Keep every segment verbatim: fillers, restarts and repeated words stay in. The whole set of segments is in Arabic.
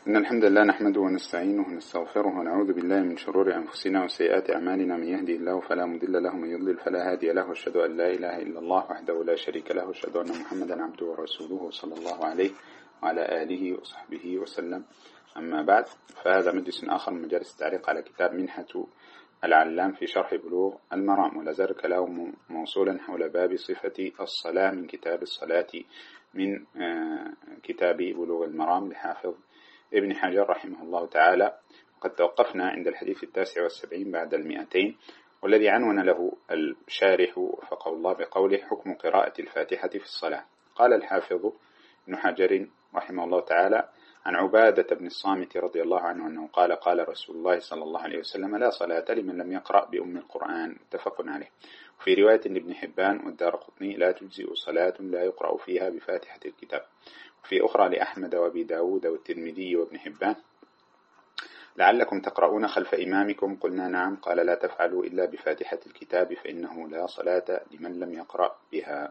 إن الحمد لله نحمده ونستعينه ونستغفره ونعوذ بالله من شرور أنفسنا وسيئات أعمالنا. من يهدي الله فلا مضل له ومن يضلل فلا هادي له، وأشهد أن لا إله إلا الله وحده لا شريك له، وأشهد أن محمدا عبده ورسوله صلى الله عليه وعلى آله وصحبه وسلم. أما بعد، فهذا مجلس آخر من مجالس التعليق على كتاب منحة العلام في شرح بلوغ المرام، ولا زال كلامه موصولا حول باب صفة الصلاة من كتاب الصلاة من كتاب بلوغ المرام لحافظ ابن حجر رحمه الله تعالى. قد توقفنا عند الحديث التاسع والسبعين بعد المئتين، والذي عنون له الشارح وفقه الله بقوله: حكم قراءة الفاتحة في الصلاة. قال الحافظ ابن حجر رحمه الله تعالى عن عبادة بن الصامت رضي الله عنه أنه قال: قال رسول الله صلى الله عليه وسلم: لا صلاة لمن لم يقرأ بأم القرآن. متفق عليه. وفي رواية لابن حبان والدارقطني: لا تجزئ صلاة لا يقرأ فيها بفاتحة الكتاب. وفي أخرى لأحمد وأبي داود والترمذي وابن حبان: لعلكم تقرؤون خلف إمامكم. قلنا: نعم. قال: لا تفعلوا إلا بفاتحة الكتاب فإنه لا صلاة لمن لم يقرأ بها.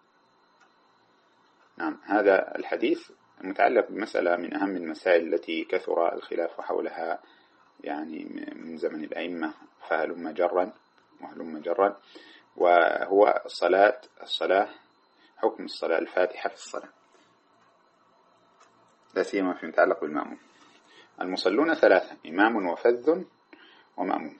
نعم، هذا الحديث متعلق بمسألة من أهم المسائل التي كثر الخلاف حولها يعني من زمن الأئمة، فهلم جرا وهلم جرا، وهو الصلاة الصلاة حكم الصلاة الفاتحة في الصلاة، لا سيما في متعلق بالمأموم. المصلون ثلاثة: إمام وفذ ومأموم.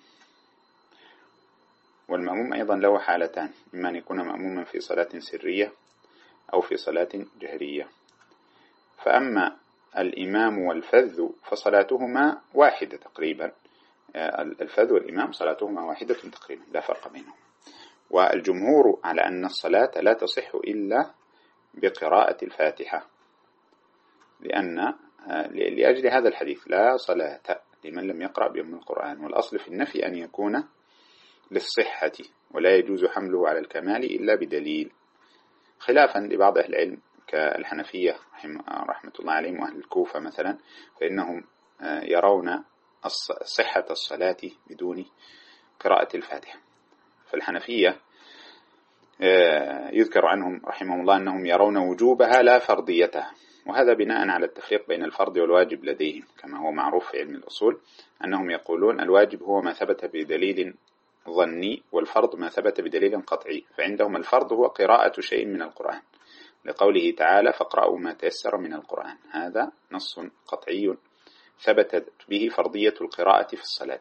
والمأموم أيضا له حالتان: إما أن يكون مأموما في صلاة سرية أو في صلاة جهرية. فأما الإمام والفذ فصلاتهما واحدة تقريبا، الفذ والإمام صلاتهما واحدة تقريبا، لا فرق بينهم. والجمهور على أن الصلاة لا تصح إلا بقراءة الفاتحة، لأن لأجل هذا الحديث: لا صلاة لمن لم يقرأ بأم القرآن. والأصل في النفي أن يكون للصحة، ولا يجوز حمله على الكمال إلا بدليل، خلافا لبعض أهل العلم كالحنفية رحمة الله عليهم وأهل الكوفة مثلا، فإنهم يرون صحة الصلاة بدون قراءة الفاتحة. فالحنفية يذكر عنهم رحمهم الله أنهم يرون وجوبها لا فرضيتها، وهذا بناء على التفريق بين الفرض والواجب لديهم، كما هو معروف في علم الأصول أنهم يقولون الواجب هو ما ثبت بدليل ظني، والفرض ما ثبت بدليل قطعي. فعندهم الفرض هو قراءة شيء من القرآن، لقوله تعالى: فاقرأوا ما تيسر من القرآن. هذا نص قطعي ثبتت به فرضية القراءة في الصلاة.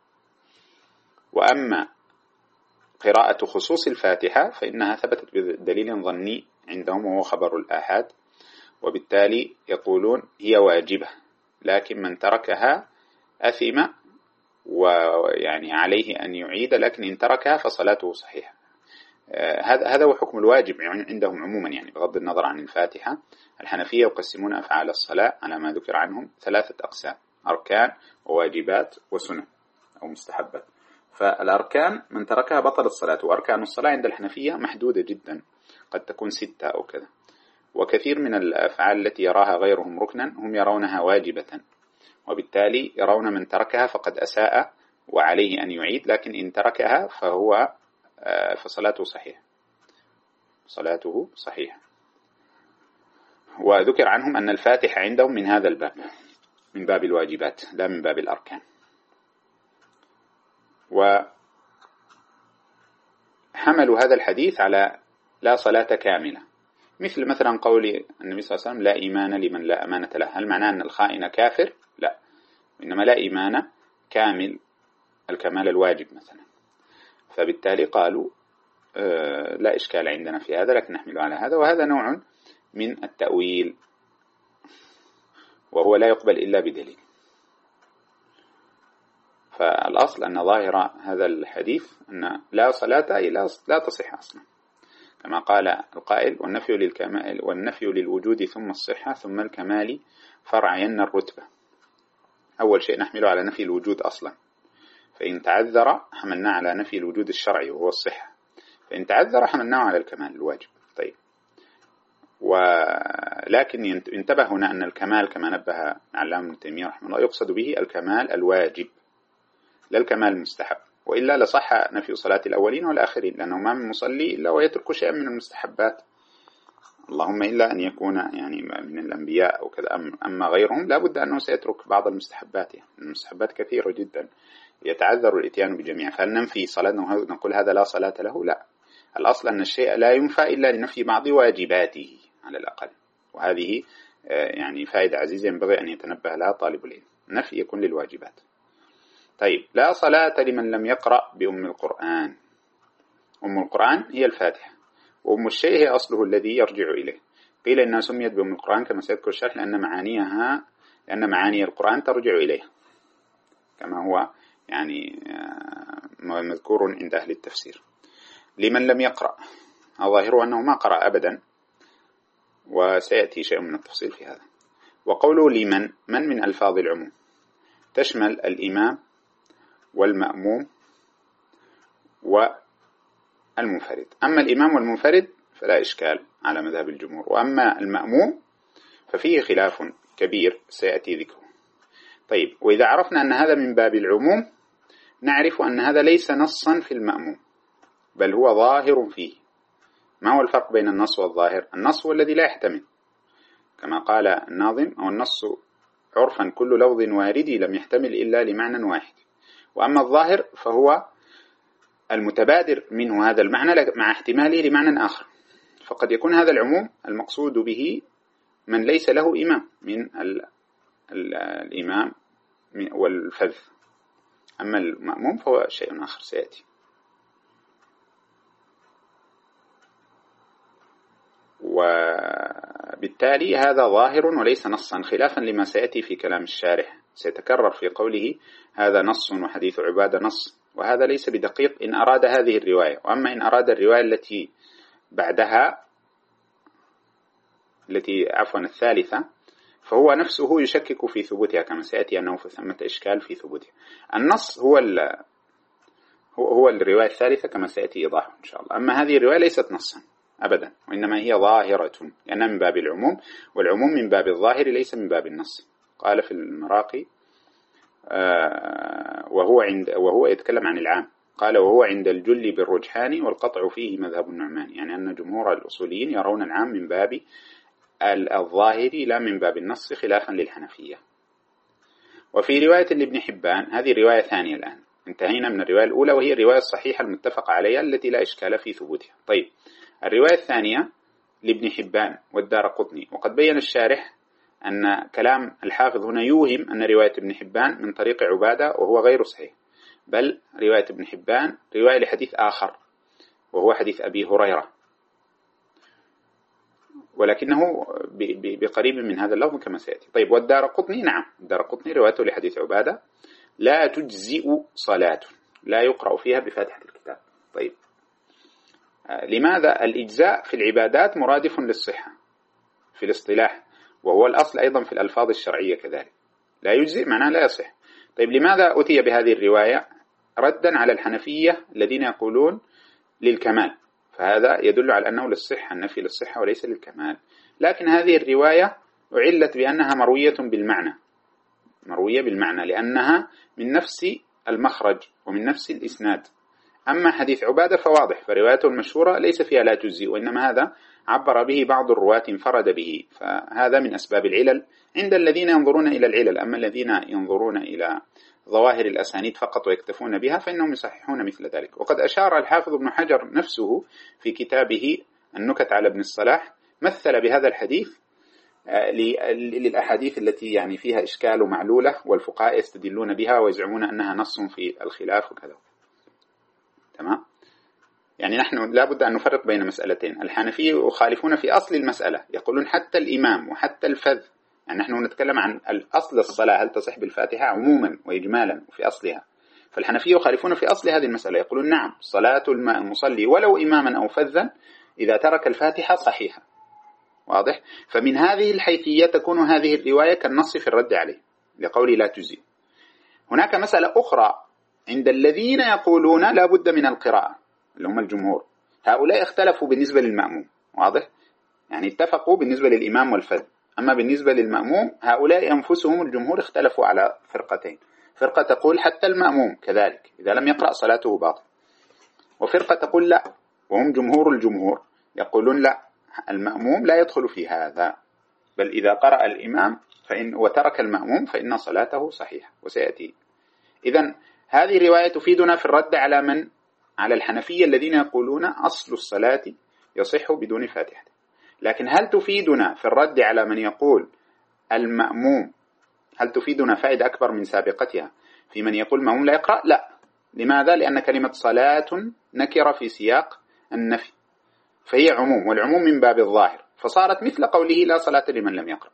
وأما قراءة خصوص الفاتحة فإنها ثبتت بدليل ظني عندهم، وهو خبر الآحاد، وبالتالي يقولون هي واجبة، لكن من تركها أثم، ويعني عليه أن يعيد، لكن إن تركها فصلاته صحيحة. هذا هذا هو حكم الواجب عندهم عموما، يعني بغض النظر عن الفاتحة. الحنفية يقسمون أفعال الصلاة على ما ذكر عنهم ثلاثة أقسام: أركان وواجبات وسنن أو مستحبات. فالأركان من تركها بطل الصلاة، وأركان الصلاة عند الحنفية محدودة جدا، قد تكون ستة أو كذا. وكثير من الأفعال التي يراها غيرهم ركنا هم يرونها واجبة، وبالتالي يرون من تركها فقد أساء وعليه أن يعيد، لكن إن تركها فهو فصلاته صحيحة، صلاته صحيحة. وذكر عنهم أن الفاتحة عندهم من هذا الباب، من باب الواجبات لا من باب الأركان. وحملوا هذا الحديث على لا صلاة كاملة، مثل مثلا قول النبي صلى الله عليه وسلم: لا إيمان لمن لا أمانة له. هل معناه أن الخائن كافر؟ لا، إنما لا إيمان كامل، الكمال الواجب مثلا. فبالتالي قالوا آه لا إشكال عندنا في هذا، لكن نحمله على هذا. وهذا نوع من التأويل، وهو لا يقبل إلا بدليل. فالأصل أن ظاهر هذا الحديث أن لا صلاة أي لا تصح أصلا، كما قال القائل: والنفي للكمال والنفي للوجود ثم الصحة ثم الكمال فرعين الرتبة. أول شيء نحمله على نفي الوجود أصلا، فإن تعذر حملنا على نفي الوجود الشرعي وهو الصحة، فإن تعذر حملناه على الكمال الواجب. طيب، ولكن ينتبه هنا أن الكمال كما نبه العلامة ابن تيمية رحمه الله يقصد به الكمال الواجب لا الكمال المستحب، وإلا لصح نفي صلاة الأولين والآخرين، لأنه ما من مصلي إلا ويترك شيئا من المستحبات اللهم إلا أن يكون يعني من الأنبياء أو كذا. أما غيرهم لا بد أنه سيترك بعض المستحبات، يعني المستحبات كثيرة جدا يتعذر الإتيان بجميع. فهل ننفي صلاتنا نقول هذا لا صلاة له؟ لا، الأصل أن الشيء لا ينفى إلا لنفي بعض واجباته على الأقل، وهذه يعني فائدة عزيزة ينبغي أن يتنبه لها طالب العلم، نفي يكون للواجبات. طيب، لا صلاة لمن لم يقرأ بأم القرآن. أم القرآن هي الفاتحة، وأم الشيء هي أصله الذي يرجع إليه. قيل إنها سميت بأم القرآن كما سيذكر الشرح لأن معانيها لأن معاني القرآن ترجع إليها، كما هو يعني مذكور عند أهل التفسير. لمن لم يقرأ، الظاهر أنه ما قرأ أبدا، وسيأتي شيء من التفصيل في هذا. وقوله لمن، من من ألفاظ العموم، تشمل الإمام والمأموم والمنفرد. أما الإمام والمنفرد فلا إشكال على مذهب الجمهور، وأما المأموم ففيه خلاف كبير سيأتي ذكره. طيب، وإذا عرفنا أن هذا من باب العموم نعرف أن هذا ليس نصا في المأموم، بل هو ظاهر فيه. ما هو الفرق بين النص والظاهر؟ النص هو الذي لا يحتمل، كما قال الناظم: أو النص عرفا كل لفظ واردي لم يحتمل إلا لمعنى واحد. وأما الظاهر فهو المتبادر منه هذا المعنى مع احتماله لمعنى آخر. فقد يكون هذا العموم المقصود به من ليس له إمام من ال ال الإمام والفذ، أما المأموم فهو شيء آخر سيأتي. وبالتالي هذا ظاهر وليس نصا، خلافا لما سيأتي في كلام الشارح، سيتكرر في قوله هذا نص وحديث عبادة نص، وهذا ليس بدقيق إن أراد هذه الرواية. وأما إن أراد الرواية التي بعدها التي عفوا الثالثة فهو نفسه يشكك في ثبوتها، كما سيأتي أنه ثمة إشكال في ثبوتها. النص هو هو هو الرواية الثالثة كما سيأتي إيضاحه إن شاء الله. أما هذه الرواية ليست نصا أبدا، وإنما هي ظاهرة، لأنها من باب العموم، والعموم من باب الظاهر ليس من باب النص. قال في المراقي آه وهو عند وهو يتكلم عن العام، قال وهو عند الجل بالرجحان والقطع فيه مذهب النعمان، يعني أن جمهور الأصوليين يرون العام من باب الظاهر لا من باب النص، خلافا للحنفية. وفي رواية لابن حبان، هذه رواية ثانية الآن، انتهينا من الرواية الأولى وهي الرواية الصحيحة المتفق عليها التي لا إشكال في ثبوتها. طيب، الرواية الثانية لابن حبان والدارقطني، وقد بين الشارح أن كلام الحافظ هنا يوهم أن رواية ابن حبان من طريق عبادة، وهو غير صحيح، بل رواية ابن حبان رواية لحديث آخر وهو حديث أبي هريرة، ولكنه بقريب من هذا اللفظ كما سيأتي. طيب، والدارقطني نعم، الدارقطني روايته لحديث عبادة لا تجزئ صلاة، لا يقرأ فيها بفاتحة الكتاب. طيب، لماذا؟ الإجزاء في العبادات مرادف للصحة في الاصطلاح، وهو الأصل أيضا في الألفاظ الشرعية كذلك، لا يجزئ معناه لا يصح. طيب، لماذا أتي بهذه الرواية؟ ردا على الحنفية الذين يقولون للكمال، فهذا يدل على أنه للصحة، النفي للصحة وليس للكمال. لكن هذه الرواية أعلت بأنها مروية بالمعنى، مروية بالمعنى لأنها من نفس المخرج ومن نفس الإسناد. أما حديث عبادة فواضح، فروايته المشهورة ليس فيها لا تجزي، وإنما هذا عبر به بعض الرواة انفرد به، فهذا من أسباب العلل عند الذين ينظرون إلى العلل. أما الذين ينظرون إلى ظواهر الأسانيد فقط ويكتفون بها فإنهم يصححون مثل ذلك. وقد أشار الحافظ ابن حجر نفسه في كتابه النكت على ابن الصلاح، مثل بهذا الحديث للأحاديث التي يعني فيها إشكال ومعلولة، والفقهاء يستدلون بها ويزعمون أنها نص في الخلاف وكذا. تمام؟ يعني نحن لا بد أن نفرق بين مسألتين. الحنفية يخالفون في أصل المسألة، يقولون حتى الإمام وحتى الفذ، يعني نحن نتكلم عن الأصل الصلاة هل تصح بالفاتحة عموما وإجمالا في أصلها، فالحنفية يخالفون في أصل هذه المسألة، يقولون نعم صلاة المصلي ولو إماما أو فذا إذا ترك الفاتحة صحيحة. واضح؟ فمن هذه الحيثية تكون هذه الرواية كالنص في الرد عليه لقول لا تجزي. هناك مسألة أخرى عند الذين يقولون لا بد من القراءة اللي هم الجمهور، هؤلاء اختلفوا بالنسبة للمأموم. واضح؟ يعني اتفقوا بالنسبة للإمام والفذ، أما بالنسبة للمأموم هؤلاء أنفسهم الجمهور اختلفوا على فرقتين، فرقة تقول حتى المأموم كذلك إذا لم يقرأ صلاته باطل، وفرقة تقول لا، وهم جمهور الجمهور يقولون لا، المأموم لا يدخل في هذا، بل إذا قرأ الإمام فإن وترك المأموم فإن صلاته صحيحة وسيأتي. إذن هذه رواية تفيدنا في الرد على من على الحنفية الذين يقولون أصل الصلاة يصح بدون فاتحة. لكن هل تفيدنا في الرد على من يقول المأموم، هل تفيدنا فائدة أكبر من سابقتها في من يقول المأموم لا يقرأ؟ لا. لماذا؟ لأن كلمة صلاة نكرة في سياق النفي، فهي عموم، والعموم من باب الظاهر، فصارت مثل قوله لا صلاة لمن لم يقرأ.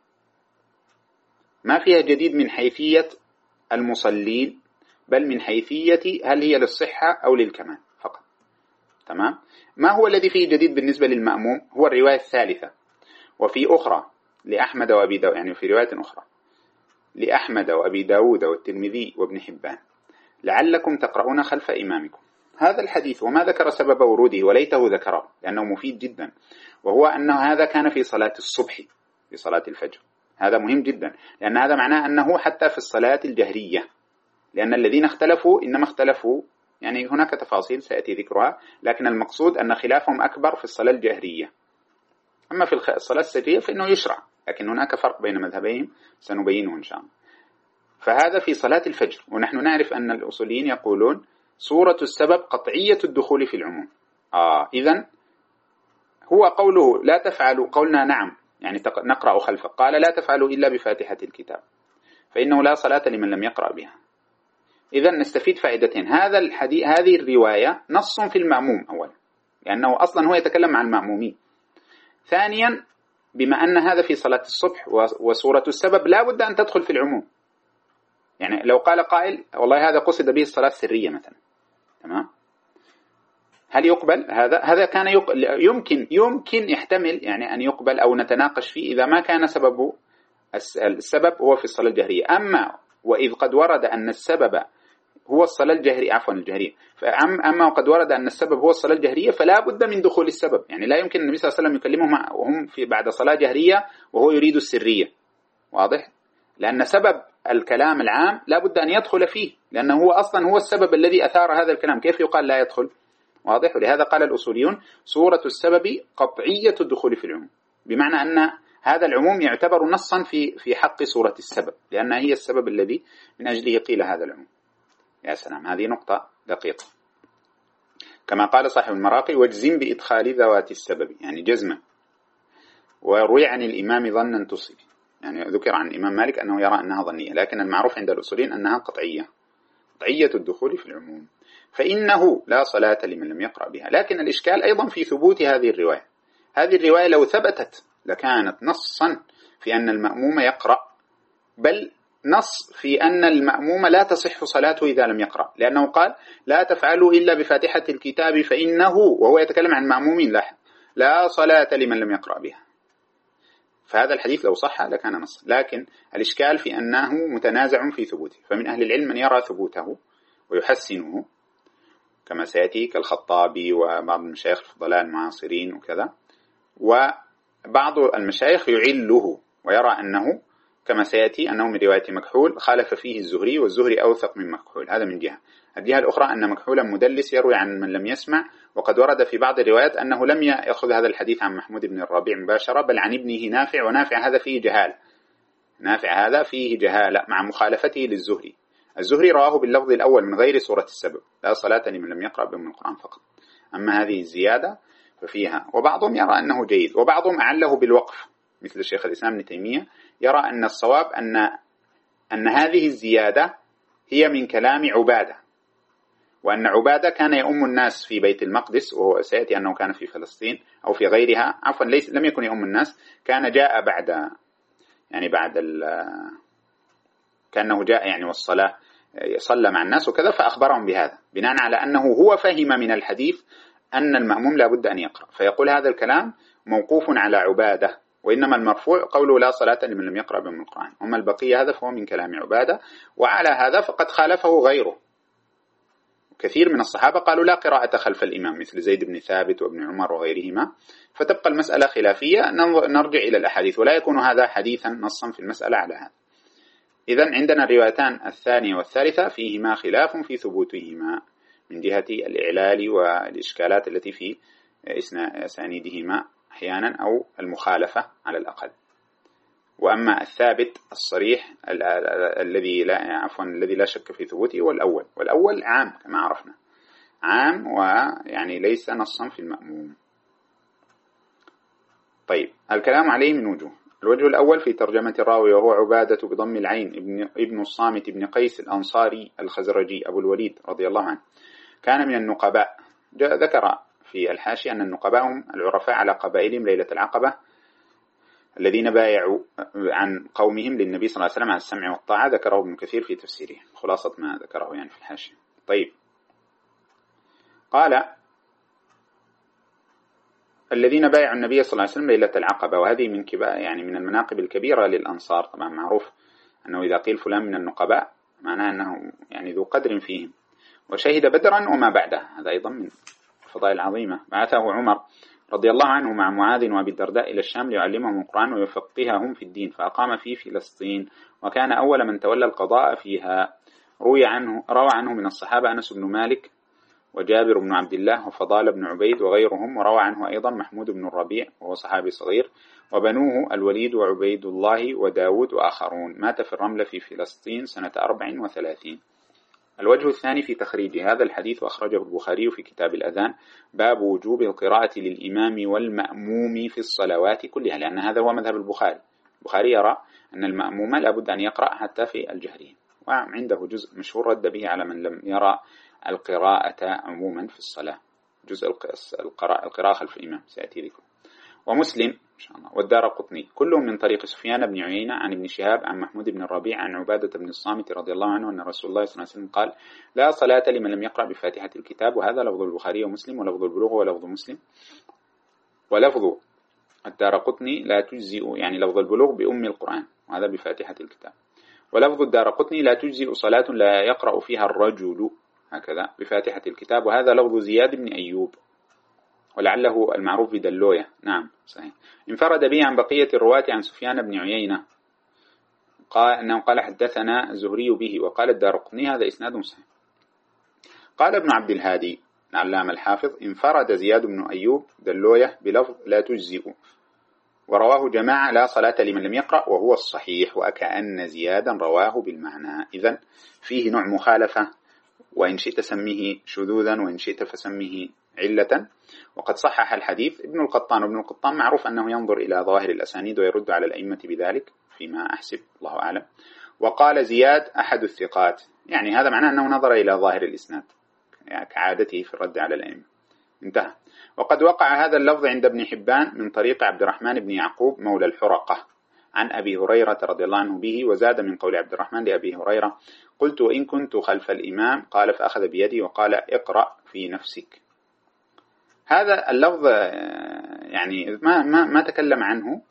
ما فيها جديد من حيثية المصلين، بل من حيثية هل هي للصحة أو للكمال فقط. تمام؟ ما هو الذي فيه جديد بالنسبة للمأموم؟ هو الرواية الثالثة، وفي أخرى لأحمد وأبي داود، يعني في رواية أخرى لأحمد وأبي داود والترمذي وابن حبان، لعلكم تقرؤون خلف إمامكم. هذا الحديث وما ذكر سبب وروده وليته ذكره لأنه مفيد جدا، وهو أنه هذا كان في صلاة الصبح، في صلاة الفجر. هذا مهم جدا، لأن هذا معناه أنه حتى في الصلاة الجهرية، لأن الذين اختلفوا إنما اختلفوا، يعني هناك تفاصيل سيأتي ذكرها، لكن المقصود أن خلافهم أكبر في الصلاة الجهرية. أما في الصلاة السرية فإنه يشرع، لكن هناك فرق بين مذهبين سنبينه إن شاء الله. فهذا في صلاة الفجر، ونحن نعرف أن الأصوليين يقولون صورة السبب قطعية الدخول في العموم. آه إذن هو قوله لا تفعلوا، قولنا نعم يعني نقرأ خلفه، قال لا تفعلوا إلا بفاتحة الكتاب فإنه لا صلاة لمن لم يقرأ بها. إذن نستفيد فائدتين. هذا الحديث، هذه الرواية نص في المأموم أولا، لأنه أصلا هو يتكلم عن المأمومين. ثانيا بما أن هذا في صلاة الصبح وصورة السبب لا بد أن تدخل في العموم. يعني لو قال قائل والله هذا قصد به الصلاة السرية مثلا، تمام، هل يقبل هذا؟ هذا كان يمكن يمكن يحتمل يعني أن يقبل أو نتناقش فيه إذا ما كان سببه السبب هو في الصلاة الجهرية. أما وإذ قد ورد أن السبب هو الصلاة الجهرية، عفوا الجهرية، أما وقد ورد أن السبب هو الصلاة الجهرية فلا بد من دخول السبب. يعني لا يمكن النبي صلى الله عليه وسلم يكلمهم وهم في بعد صلاة جهرية وهو يريد السرية، واضح؟ لأن سبب الكلام العام لا بد أن يدخل فيه، لأنه هو أصلا هو السبب الذي أثار هذا الكلام، كيف يقال لا يدخل؟ واضح؟ ولهذا قال الأصوليون صورة السبب قطعية الدخول في العموم، بمعنى أن هذا العموم يعتبر نصا في في حق صورة السبب، لأنها هي السبب الذي من أجله قيل هذا العموم. يا سلام، هذه نقطة دقيقة. كما قال صاحب المراقي واجزم بإدخال ذوات السبب، يعني جزمة. وروي عن الإمام ظنا تصيب، يعني ذكر عن الإمام مالك أنه يرى أنها ظنية، لكن المعروف عند الأصولين أنها قطعية، قطعية الدخول في العموم، فإنه لا صلاة لمن لم يقرأ بها. لكن الإشكال أيضا في ثبوت هذه الرواية. هذه الرواية لو ثبتت لكانت نصا في أن المأموم يقرأ، بل نص في أن المأموم لا تصح صلاته إذا لم يقرأ، لأنه قال لا تفعلوا إلا بفاتحة الكتاب فإنه، وهو يتكلم عن المأمومين، لا لا صلاة لمن لم يقرأ بها. فهذا الحديث لو صح لكان نص، لكن الإشكال في أنه متنازع في ثبوته. فمن أهل العلم من يرى ثبوته ويحسنه كما سيأتي كالخطابي وبعض المشايخ الفضلاء المعاصرين وكذا، وبعض المشايخ يعله ويرى أنه كما سيأتي أنه من رواية مكحول خالف فيه الزهري، والزهري أوثق من مكحول. هذا من جهة. الجهة الأخرى أن مكحولا مدلس يروي عن من لم يسمع، وقد ورد في بعض الروايات أنه لم يأخذ هذا الحديث عن محمود بن الربيع مباشرة، بل عن ابنه نافع، ونافع هذا فيه جهالة، نافع هذا فيه جهالة مع مخالفته للزهري. الزهري رواه باللفظ الأول من غير سورة السبب، لا صلاة لمن لم يقرأ بأم القرآن فقط. أما هذه الزيادة ففيها، وبعضهم يرى أنه جيد، وبعضهم أعله بالوقف مثل الشيخ الإسلام ابن تيمية، يرى أن الصواب أن أن هذه الزيادة هي من كلام عبادة، وأن عبادة كان يؤم الناس في بيت المقدس، وهو سيأتي أنه كان في فلسطين أو في غيرها، عفوا ليس لم يكن يؤم الناس، كان جاء بعد يعني بعد ال كأنه جاء يعني والصلاة صلى مع الناس وكذا، فأخبرهم بهذا بناء على أنه هو فهم من الحديث أن المأموم لا بد أن يقرأ، فيقول هذا الكلام موقوف على عبادة، وإنما المرفوع قوله لا صلاة لمن لم يقرأ بأم القرآن. أما البقية هذا فهو من كلام عبادة، وعلى هذا فقد خالفه غيره. كثير من الصحابة قالوا لا قراءة خلف الإمام مثل زيد بن ثابت وابن عمر وغيرهما، فتبقى المسألة خلافية، نرجع إلى الأحاديث ولا يكون هذا حديثا نصا في المسألة على هذا. إذن عندنا الروايتان الثانية والثالثة فيهما خلاف في ثبوتهما من جهة الإعلال والإشكالات التي في أسانيدهما أحيانا أو المخالفة على الأقل. وأما الثابت الصريح الذي لا عفوا الذي لا شك في ثبوته هو الأول، والأول عام كما عرفنا، عام ويعني ليس نصا في المأموم. طيب الكلام عليه من وجوه. الوجه الأول في ترجمة الراوي وهو عبادة بضم العين ابن, ابن الصامت ابن قيس الأنصاري الخزرجي أبو الوليد رضي الله عنه، كان من النقباء. ذكر في الحاشية أن النقباء هم العرفاء على قبائلهم ليلة العقبة الذين بايعوا عن قومهم للنبي صلى الله عليه وسلم على السمع والطاعة. ذكره ابن كثير في تفسيره، خلاصة ما ذكره يعني في الحاشية. طيب قال الذين بايعوا النبي صلى الله عليه وسلم ليلة العقبة، وهذه من كبار يعني من المناقب الكبيرة للأنصار. طبعا معروف أنه إذا قيل فلان من النقباء معناه أنه يعني ذو قدر فيهم، وشهد بدرا وما بعده، هذا أيضا من الفضائل العظيمة. بعثه عمر رضي الله عنه مع معاذ وأبي الدرداء إلى الشام ليعلمهم القرآن ويفقههم في الدين، فأقام في فلسطين، وكان أول من تولى القضاء فيها. روي عنه روى عنه من الصحابة أنس بن مالك وجابر بن عبد الله وفضال بن عبيد وغيرهم، وروى عنه أيضا محمود بن الربيع وهو صحابي صغير، وبنوه الوليد وعبيد الله وداود وآخرون. مات في الرملة في فلسطين سنة أربع وثلاثين. الوجه الثاني في تخريج هذا الحديث، وأخرجه البخاري في كتاب الأذان، باب وجوب القراءة للإمام والمأموم في الصلوات كلها، لأن هذا هو مذهب البخاري. البخاري يرى أن المأموم لابد أن يقرأ حتى في الجهرين، وعنده جزء مشهور رد به على من لم يرى القراءة عموما في الصلاة، جزء القراءة, القراءة خلف الإمام سيأتي ذكره. ومسلم إن شاء الله والدارقطني كلهم من طريق سفيان بن عيينة عن ابن شهاب عن محمود بن الربيع عن عبادة بن الصامت رضي الله عنه أن رسول الله صلى الله عليه وسلم قال: لا صلاة لمن لم يقرأ بفاتحة الكتاب. وهذا لفظ البخاري ومسلم، ولفظ البلوغ ولفظ مسلم، ولفظ الدارقطني لا تجزئ، يعني لفظ البلوغ بأم القرآن، وهذا بفاتحة الكتاب. ولفظ الدارقطني لا تجزئ صلاة لا يقرأ فيها الرجل هكذا بفاتحة الكتاب، وهذا لفظ زياد بن أيوب، ولعله المعروف بدلوية. نعم صحيح. انفرد به عن بقية الرواة عن سفيان بن عيينة قال أنه قال حدثنا الزهري به، وقال الدارقطني هذا إسناد صحيح. قال ابن عبد الهادي العلامة الحافظ: انفرد زياد بن أيوب دلوية بلفظ لا تجزئ، ورواه جماعة لا صلاة لمن لم يقرأ، وهو الصحيح، وكأن زيادا رواه بالمعنى. إذن فيه نوع مخالفة، وإن شئت سميه شذوذا وإن شئت فسميه علة. وقد صحح الحديث ابن القطان، وابن القطان معروف أنه ينظر إلى ظاهر الأسانيد ويرد على الأئمة بذلك فيما أحسب، الله أعلم. وقال زياد أحد الثقات، يعني هذا معناه أنه نظر إلى ظاهر الإسناد يعني كعادته في الرد على الأئمة. انتهى. وقد وقع هذا اللفظ عند ابن حبان من طريق عبد الرحمن بن يعقوب مولى الحرقة عن أبي هريرة رضي الله عنه به، وزاد من قول عبد الرحمن لأبي هريرة: قلت وإن كنت خلف الإمام، قال فأخذ بيدي وقال: اقرأ في نفسك. هذا اللفظ يعني ما ما ما تكلم عنه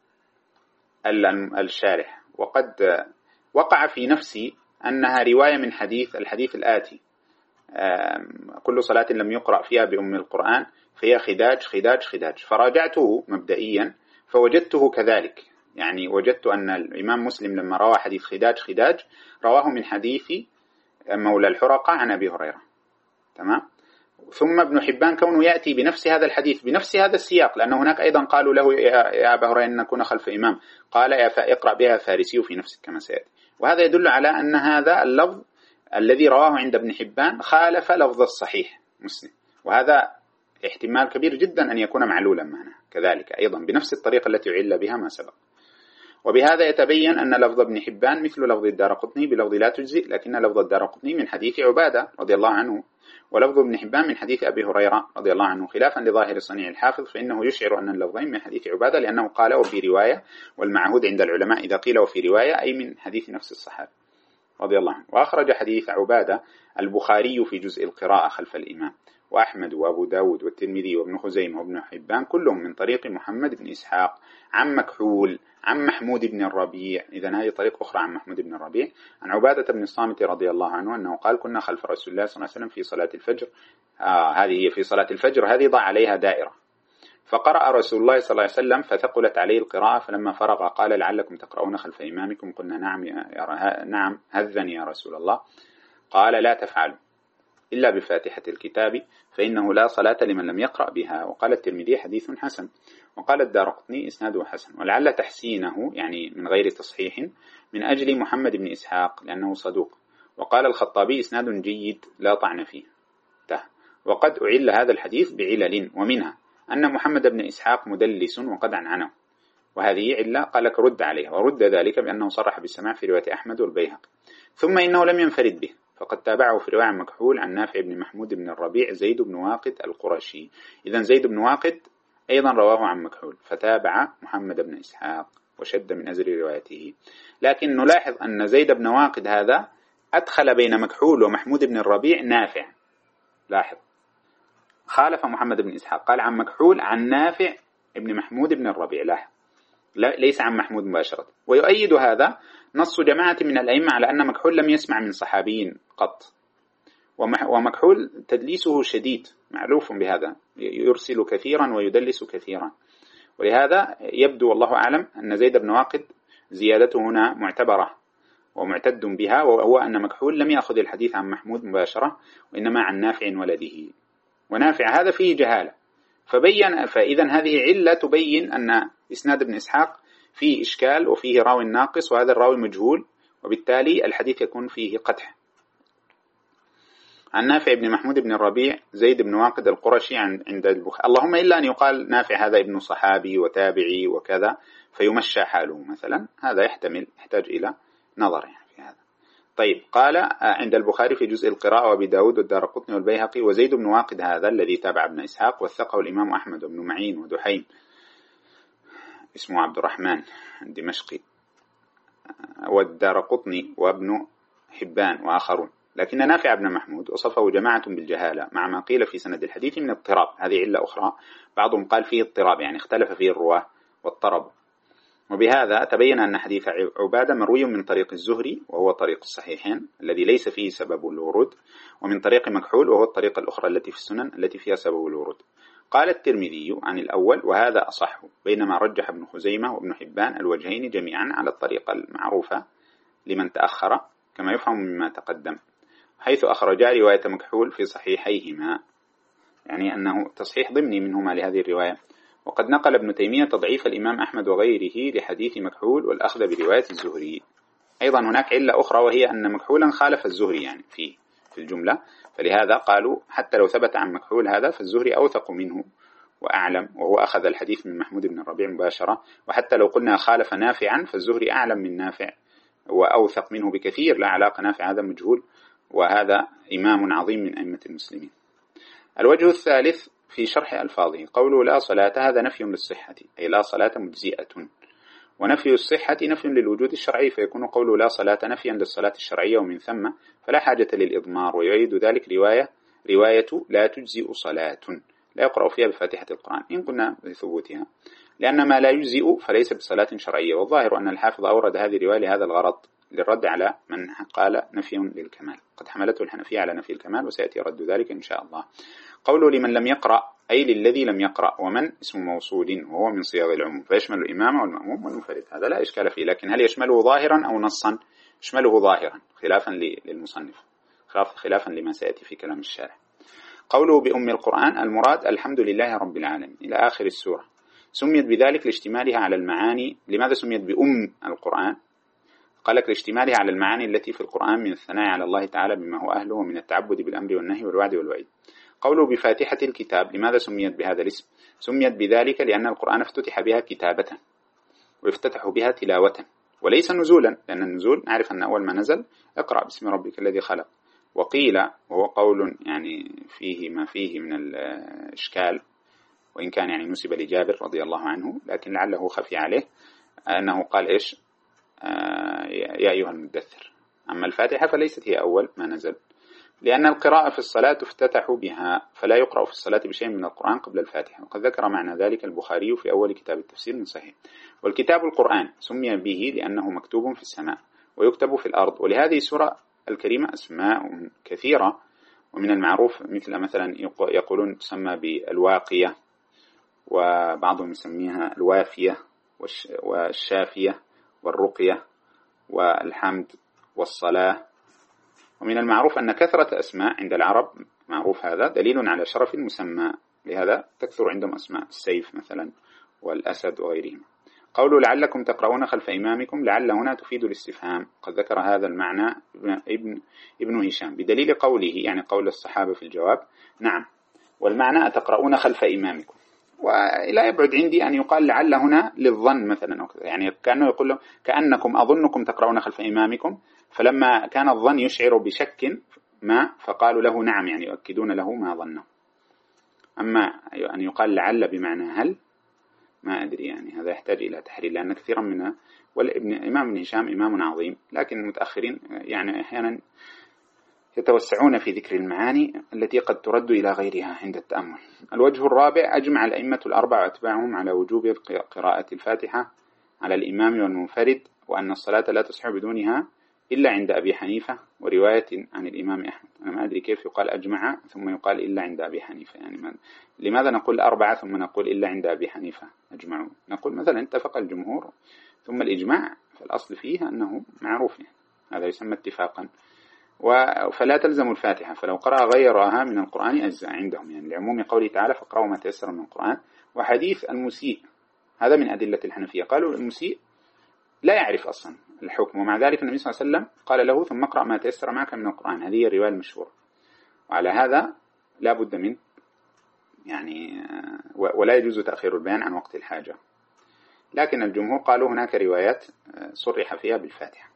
الشارح، وقد وقع في نفسي أنها رواية من حديث الحديث الآتي: كل صلاة لم يقرأ فيها بأم القرآن فهي خداج خداج خداج. فراجعته مبدئيا فوجدته كذلك، يعني وجدت أن الإمام مسلم لما روى حديث خداج خداج رواه من حديث مولى الحرقة عن أبي هريرة، تمام. ثم ابن حبان كونه يأتي بنفس هذا الحديث بنفس هذا السياق، لأنه هناك أيضا قالوا له: يا أبا هريرة إن نكون خلف إمام، قال: يا فاقرأ بها فارسي في نفسك كما سيأتي. وهذا يدل على أن هذا اللفظ الذي رواه عند ابن حبان خالف لفظ الصحيح مسلم، وهذا احتمال كبير جدا أن يكون معلولا معنا كذلك أيضا بنفس الطريقة التي عل بها ما سبق. وبهذا يتبين أن لفظ ابن حبان مثل لفظ الدارقطني بلفظ لا تجزئ، لكن لفظ الدارقطني من حديث عبادة رضي الله عنه، ولفظ ابن حبان من حديث أبي هريرة رضي الله عنه، خلافا لظاهر صنيع الحافظ، فإنه يشعر أن اللفظين من حديث عبادة، لأنه قال وفي رواية، والمعهود عند العلماء إذا قيل وفي رواية أي من حديث نفس الصحابي رضي الله عنه. وأخرج حديث عبادة البخاري في جزء القراءة خلف الإمام، وأحمد وأبو داود والترمذي وابن خزيمة وابن حبان كلهم من طريق محمد بن إسحاق عن مكحول عن محمود بن الربيع. إذن هذه طريق أخرى عن محمود بن الربيع عن عبادة بن الصامت رضي الله عنه أنه قال: كنا خلف رسول الله صلى الله عليه وسلم في صلاة الفجر. آه هذه هي في صلاة الفجر، هذه ضع عليها دائرة. فقرأ رسول الله صلى الله عليه وسلم فثقلت عليه القراءة، فلما فرغ قال: لعلكم تقرؤون خلف إمامكم. قلنا: نعم يا نعم هذا يا رسول الله. قال: لا تفعلوا إلا بفاتحة الكتاب فإنه لا صلاة لمن لم يقرأ بها. وقال الترمذي: حديث حسن. وقال الدارقطني إسناده حسن، ولعل تحسينه يعني من غير تصحيح من أجل محمد بن إسحاق لأنه صدوق. وقال الخطابي إسناد جيد لا طعن فيه. وقد أعل هذا الحديث بعلل، ومنها أن محمد بن إسحاق مدلس وقد عنعنه، وهذه علة قال لك رد عليها، ورد ذلك بأنه صرح بالسماع في رواية أحمد والبيهقي. ثم إنه لم ينفرد به، فقد تابعه في رواية مكحول عن نافع بن محمود بن الربيع زيد بن واقد القرشي. إذن زيد بن واقد أيضا رواه عن مكحول، فتابع محمد بن إسحاق وشد من أزر روايته. لكن نلاحظ أن زيد بن واقد هذا أدخل بين مكحول ومحمود بن الربيع نافع. لاحظ، خالف محمد بن إسحاق، قال عن مكحول عن نافع ابن محمود بن الربيع، لاحظ ليس عن محمود مباشرة. ويؤيد هذا نص جماعة من الأئمة على أن مكحول لم يسمع من صحابي قط، ومكحول تدليسه شديد معروف بهذا، يرسل كثيرا ويدلس كثيرا. ولهذا يبدو والله أعلم أن زيد بن واقد زيادته هنا معتبرة ومعتد بها، وهو أن مكحول لم يأخذ الحديث عن محمود مباشرة وإنما عن نافع ولده، ونافع هذا فيه جهالة. فبين فإذا هذه علة تبين أن إسناد ابن إسحاق فيه إشكال وفيه راوي ناقص، وهذا الراوي مجهول، وبالتالي الحديث يكون فيه قدح. عن نافع بن محمود بن الربيع زيد بن واقد القرشي عند البخاري، اللهم إلا أن يقال نافع هذا ابن صحابي وتابعي وكذا فيمشى حاله مثلا، هذا يحتمل يحتاج إلى نظر يعني في هذا. طيب، قال عند البخاري في جزء القراءة وابي داود والدارقطني والبيهقي، وزيد بن واقد هذا الذي تابع ابن إسحاق وثقه الإمام أحمد وابن معين ودحيم اسمه عبد الرحمن الدمشقي والدارقطني وابن حبان وآخرون. لكن نافع بن محمود وصفه جماعة بالجهالة مع ما قيل في سند الحديث من اضطراب، هذه علة أخرى، بعضهم قال فيه اضطراب يعني اختلف فيه الرواه واضطرب. وبهذا تبين أن حديث عبادة مروي من طريق الزهري وهو طريق الصحيحين الذي ليس فيه سبب الورود، ومن طريق مكحول وهو الطريقة الأخرى التي في السنن التي فيها سبب الورود. قال الترمذي عن الأول وهذا أصح، بينما رجح ابن خزيمة وابن حبان الوجهين جميعا على الطريقة المعروفة لمن تأخر كما يفهم مما تقدم، حيث أخرجا رواية مكحول في صحيحيهما، يعني أنه تصحيح ضمني منهما لهذه الرواية. وقد نقل ابن تيمية تضعيف الإمام أحمد وغيره لحديث مكحول والأخذ برواية الزهري. أيضا هناك علة أخرى، وهي أن مكحولا خالف الزهري يعني في في الجملة، فلهذا قالوا حتى لو ثبت عن مكحول هذا فالزهري أوثق منه وأعلم، وهو أخذ الحديث من محمود بن الربيع مباشرة. وحتى لو قلنا خالف نافعا فالزهري أعلم من نافع وأوثق منه بكثير، لا علاقة، نافع هذا مجهول وهذا إمام عظيم من أئمة المسلمين. الوجه الثالث في شرح ألفاظه، قوله لا صلاة هذا نفي للصحة، أي لا صلاة مجزئة، ونفي الصحة نفي للوجود الشرعي، فيكون قوله لا صلاة نفيا للصلاة الشرعية، ومن ثم فلا حاجة للإضمار. ويؤيد ذلك رواية رواية لا تجزئ صلاة لا يقرأ فيها بفاتحة القرآن إن قلنا بثبوتها، لأن ما لا يجزئ فليس بصلاة شرعية. والظاهر أن الحافظ أورد هذه الرواية لهذا الغرض، للرد على من قال نفي للكمال، قد حملته الحنفية على نفي الكمال وسيأتي رد ذلك إن شاء الله. قوله لمن لم يقرأ أي للذي لم يقرأ، ومن اسم موصول وهو من صيغ العموم، فيشمل الإمام والمأموم والمنفرد، هذا لا إشكال فيه. لكن هل يشمله ظاهرا أو نصا؟ يشمله ظاهرا خلافا للمصنف، خلافا لما سيأتي في كلام الشارح. قوله بأم القرآن المراد الحمد لله رب العالمين إلى آخر السورة، سميت بذلك لاشتمالها على المعاني. لماذا سميت بأم القرآن؟ قال لك لاشتمالها على المعاني التي في القرآن من الثناء على الله تعالى بما هو أهله ومن التعبد بالأمر والنهي والوعد والوعيد. قوله بفاتحة الكتاب، لماذا سميت بهذا الاسم؟ سميت بذلك لأن القرآن افتتح بها كتابة ويفتتح بها تلاوة وليس نزولا، لأن النزول نعرف أن أول ما نزل اقرأ باسم ربك الذي خلق. وقيل وهو قول يعني فيه ما فيه من الإشكال، وإن كان يعني نسب لجابر رضي الله عنه، لكن لعله خفي عليه، أنه قال إيش آه يا أيها المدثر. أما الفاتحة فليست هي أول ما نزل، لأن القراءة في الصلاة تفتتح بها، فلا يقرأ في الصلاة بشيء من القرآن قبل الفاتحة. وقد ذكر معنى ذلك البخاري في أول كتاب التفسير من صحيح. والكتاب القرآن سمي به لأنه مكتوب في السماء ويكتب في الأرض. ولهذه السورة الكريمة أسماء كثيرة، ومن المعروف مثل مثلا يقولون تسمى بالواقية، وبعضهم يسميها الوافية والشافية والرقية والحمد والصلاة. ومن المعروف أن كثرة أسماء عند العرب معروف هذا دليل على شرف المسمى، لهذا تكثر عندهم أسماء السيف مثلا والأسد وغيرهما. قوله لعلكم تقرؤون خلف إمامكم، لعل هنا تفيد الاستفهام، قد ذكر هذا المعنى ابن, ابن هشام بدليل قوله، يعني قول الصحابة في الجواب نعم، والمعنى أتقرؤون خلف إمامكم. ولا يبعد عندي أن يقال لعل هنا للظن مثلا، يعني كأنه يقول له كأنكم أظنكم تقرؤون خلف إمامكم، فلما كان الظن يشعر بشك ما فقالوا له نعم، يعني يؤكدون له ما ظنه. أما أن يقال لعل بمعنى هل ما أدري، يعني هذا يحتاج إلى تحرير، لأن كثيرا منها، والابن إمام ابن هشام إمام عظيم، لكن المتأخرين يعني أحيانا يتوسعون في ذكر المعاني التي قد ترد إلى غيرها عند التأمل. الوجه الرابع، أجمع الأئمة الأربعة وأتباعهم على وجوب قراءة الفاتحة على الإمام والمنفرد، وأن الصلاة لا تصح بدونها إلا عند أبي حنيفة، ورواية عن الإمام أحمد. أنا ما أدري كيف يقال أجمع ثم يقال إلا عند أبي حنيفة، يعني ما لماذا نقول أربعة ثم نقول إلا عند أبي حنيفة أجمعوا؟ نقول مثلا اتفق الجمهور ثم الإجماع، فالأصل فيه أنه معروف، يعني هذا يسمى اتفاقا. فلا تلزم الفاتحة، فلو قرأ غيرها من القرآن أجزاء عندهم، يعني لعموم قوله تعالى فاقرأوا ما تيسر من القرآن. وحديث المسيء هذا من أدلة الحنفية، قالوا المسيء لا يعرف أصلا الحكم، ومع ذلك النبي صلى الله عليه وسلم قال له ثم اقرأ ما تيسر معك من القرآن. هذه الرواية المشهورة، وعلى هذا لا بد من يعني ولا يجوز تأخير البيان عن وقت الحاجة. لكن الجمهور قالوا هناك روايات صرح فيها بالفاتحة،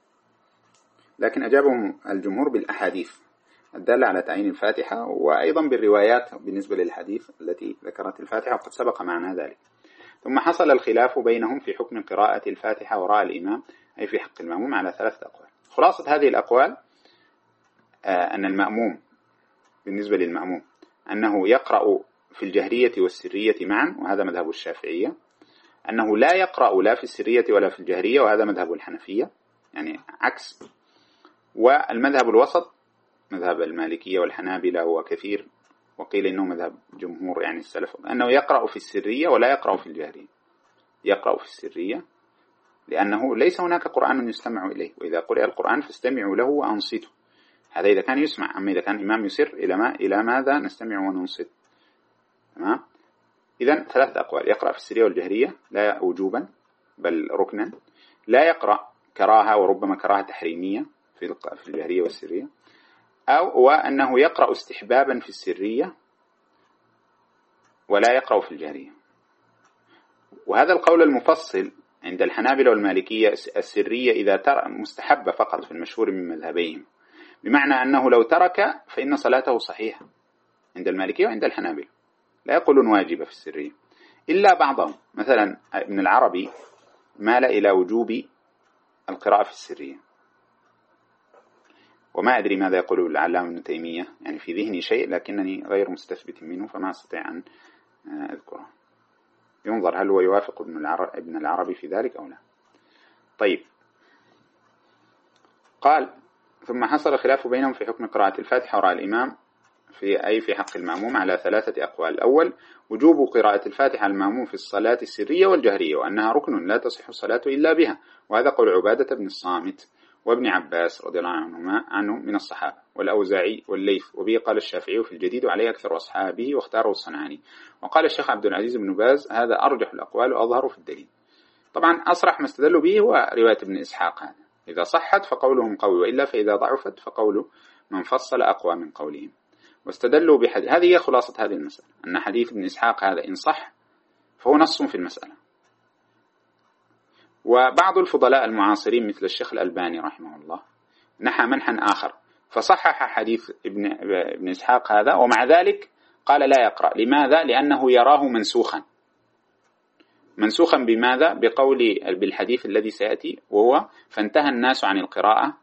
لكن أجابهم الجمهور بالأحاديث الدالة على تعيين الفاتحة، وأيضا بالروايات بالنسبة للحديث التي ذكرت الفاتحة، وقد سبق معنا ذلك. ثم حصل الخلاف بينهم في حكم قراءة الفاتحة وراء الإمام، أي في حق المأموم، على ثلاثة أقوال. خلاصة هذه الأقوال أن المأموم بالنسبة للمأموم أنه يقرأ في الجهرية والسرية معا، وهذا مذهب الشافعية. أنه لا يقرأ لا في السرية ولا في الجهرية، وهذا مذهب الحنفية، يعني عكس. والمذهب الوسط مذهب المالكية والحنابلة هو كثير، وقيل إنه مذهب جمهور يعني السلف، أنه يقرأ في السرية ولا يقرأ في الجهرية. يقرأ في السرية لأنه ليس هناك قرآن يستمع إليه، وإذا قرأ القرآن فاستمعوا له وأنصتوا. هذا إذا كان يسمع، أما إذا كان الإمام يسر إلى ما إلى ماذا نستمع وننصت. تمام. إذن ثلاث أقوال: يقرأ في السرية والجهرية لا وجوبا بل ركنا، لا يقرأ كراهة وربما كراهة تحريمية في في الجهرية والسرية، أو وأنه يقرأ استحبابا في السرية ولا يقرأ في الجهرية. وهذا القول المفصل عند الحنابلة والمالكية السرية إذا ترك مستحبة فقط في المشهور من مذهبين، بمعنى أنه لو ترك فإن صلاته صحيحة عند المالكية وعند الحنابلة، لا يقولون واجبة في السرية، إلا بعضهم مثلا ابن العربي مال إلى وجوب القراءة في السرية، وما أدري ماذا يقول العلامة ابن تيمية، يعني في ذهني شيء لكنني غير مستثبت منه فما أستطيع أن أذكره. ينظر هل هو يوافق ابن العربي في ذلك أو لا. طيب، قال ثم حصل خلاف بينهم في حكم قراءة الفاتحة وراء الإمام في أي في حق المأموم على ثلاثة أقوال. الأول وجوب قراءة الفاتحة على المأموم في الصلاة السرية والجهرية، وأنها ركن لا تصح الصلاة إلا بها، وهذا قول عبادة بن الصامت وابن عباس رضي الله عنهما عنه من الصحابة، والأوزاعي والليث، وبه قال الشافعي في الجديد وعليه أكثر أصحابه واختاره الصنعاني. وقال الشيخ عبد العزيز بن باز هذا أرجح الأقوال وأظهر في الدليل. طبعا أصرح ما استدلوا به هو رواية ابن إسحاق، هذا إذا صحت فقولهم قوي، وإلا فإذا ضعفت فقول من فصل أقوى من قولهم. واستدلوا بحديث، هذه هي خلاصة هذه المسألة، أن حديث ابن إسحاق هذا إن صح فهو نص في المسألة. وبعض الفضلاء المعاصرين مثل الشيخ الألباني رحمه الله نحى منحا آخر فصحح حديث ابن, ابن إسحاق هذا، ومع ذلك قال لا يقرأ. لماذا؟ لأنه يراه منسوخا. منسوخا بماذا؟ بقول بالحديث الذي سيأتي، وهو فانتهى الناس عن القراءة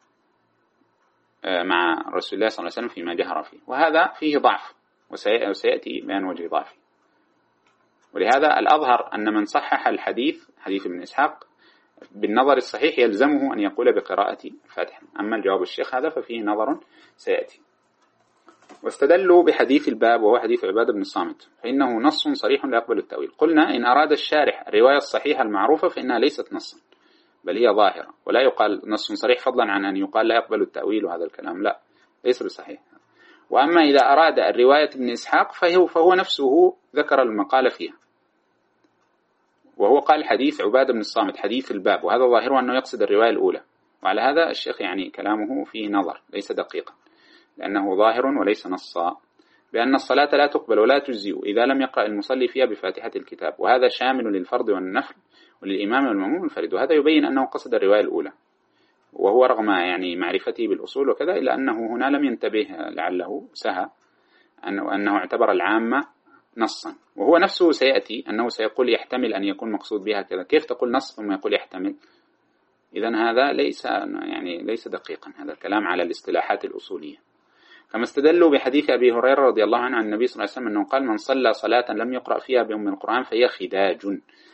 مع رسول الله صلى الله عليه وسلم فيما جهر فيه، وهذا فيه ضعف وسيأتي بيان وجه ضعفه. ولهذا الأظهر أن من صحح الحديث حديث ابن إسحاق بالنظر الصحيح يلزمه أن يقول بقراءة الفاتحة. أما الجواب الشيخ هذا ففيه نظر سيأتي. واستدلوا بحديث الباب وهو حديث عبادة بن الصامت، فإنه نص صريح لا يقبل التأويل. قلنا إن أراد الشارح الرواية الصحيحة المعروفة فإنها ليست نصا، بل هي ظاهرة، ولا يقال نص صريح فضلا عن أن يقال لا يقبل التأويل، وهذا الكلام لا ليس بصحيح. وأما إذا أراد الرواية ابن إسحاق فهو, فهو نفسه ذكر المقال فيها، وهو قال حديث عبادة بن الصامت حديث الباب، وهذا ظاهره أنه يقصد الرواية الأولى، وعلى هذا الشيخ يعني كلامه فيه نظر ليس دقيقا، لأنه ظاهر وليس نصا، بأن الصلاة لا تقبل ولا تجزئ إذا لم يقرأ المصلي فيها بفاتحة الكتاب، وهذا شامل للفرض والنفل وللإمام والمأموم الفرد، وهذا يبين أنه قصد الرواية الأولى، وهو رغم يعني معرفته بالأصول وكذا إلا أنه هنا لم ينتبه، لعله سهى أنه, أنه اعتبر العامة نصا، وهو نفسه سيأتي أنه سيقول يحتمل أن يكون مقصود بها كذا. كيف تقول نص ثم يقول يحتمل؟ إذن هذا ليس يعني ليس دقيقا، هذا الكلام على الاصطلاحات الأصولية. كما استدلوا بحديث أبي هريرة رضي الله عنه عن النبي صلى الله عليه وسلم أنه قال: من صلى صلاة لم يقرأ فيها بأم القرآن فهي خداج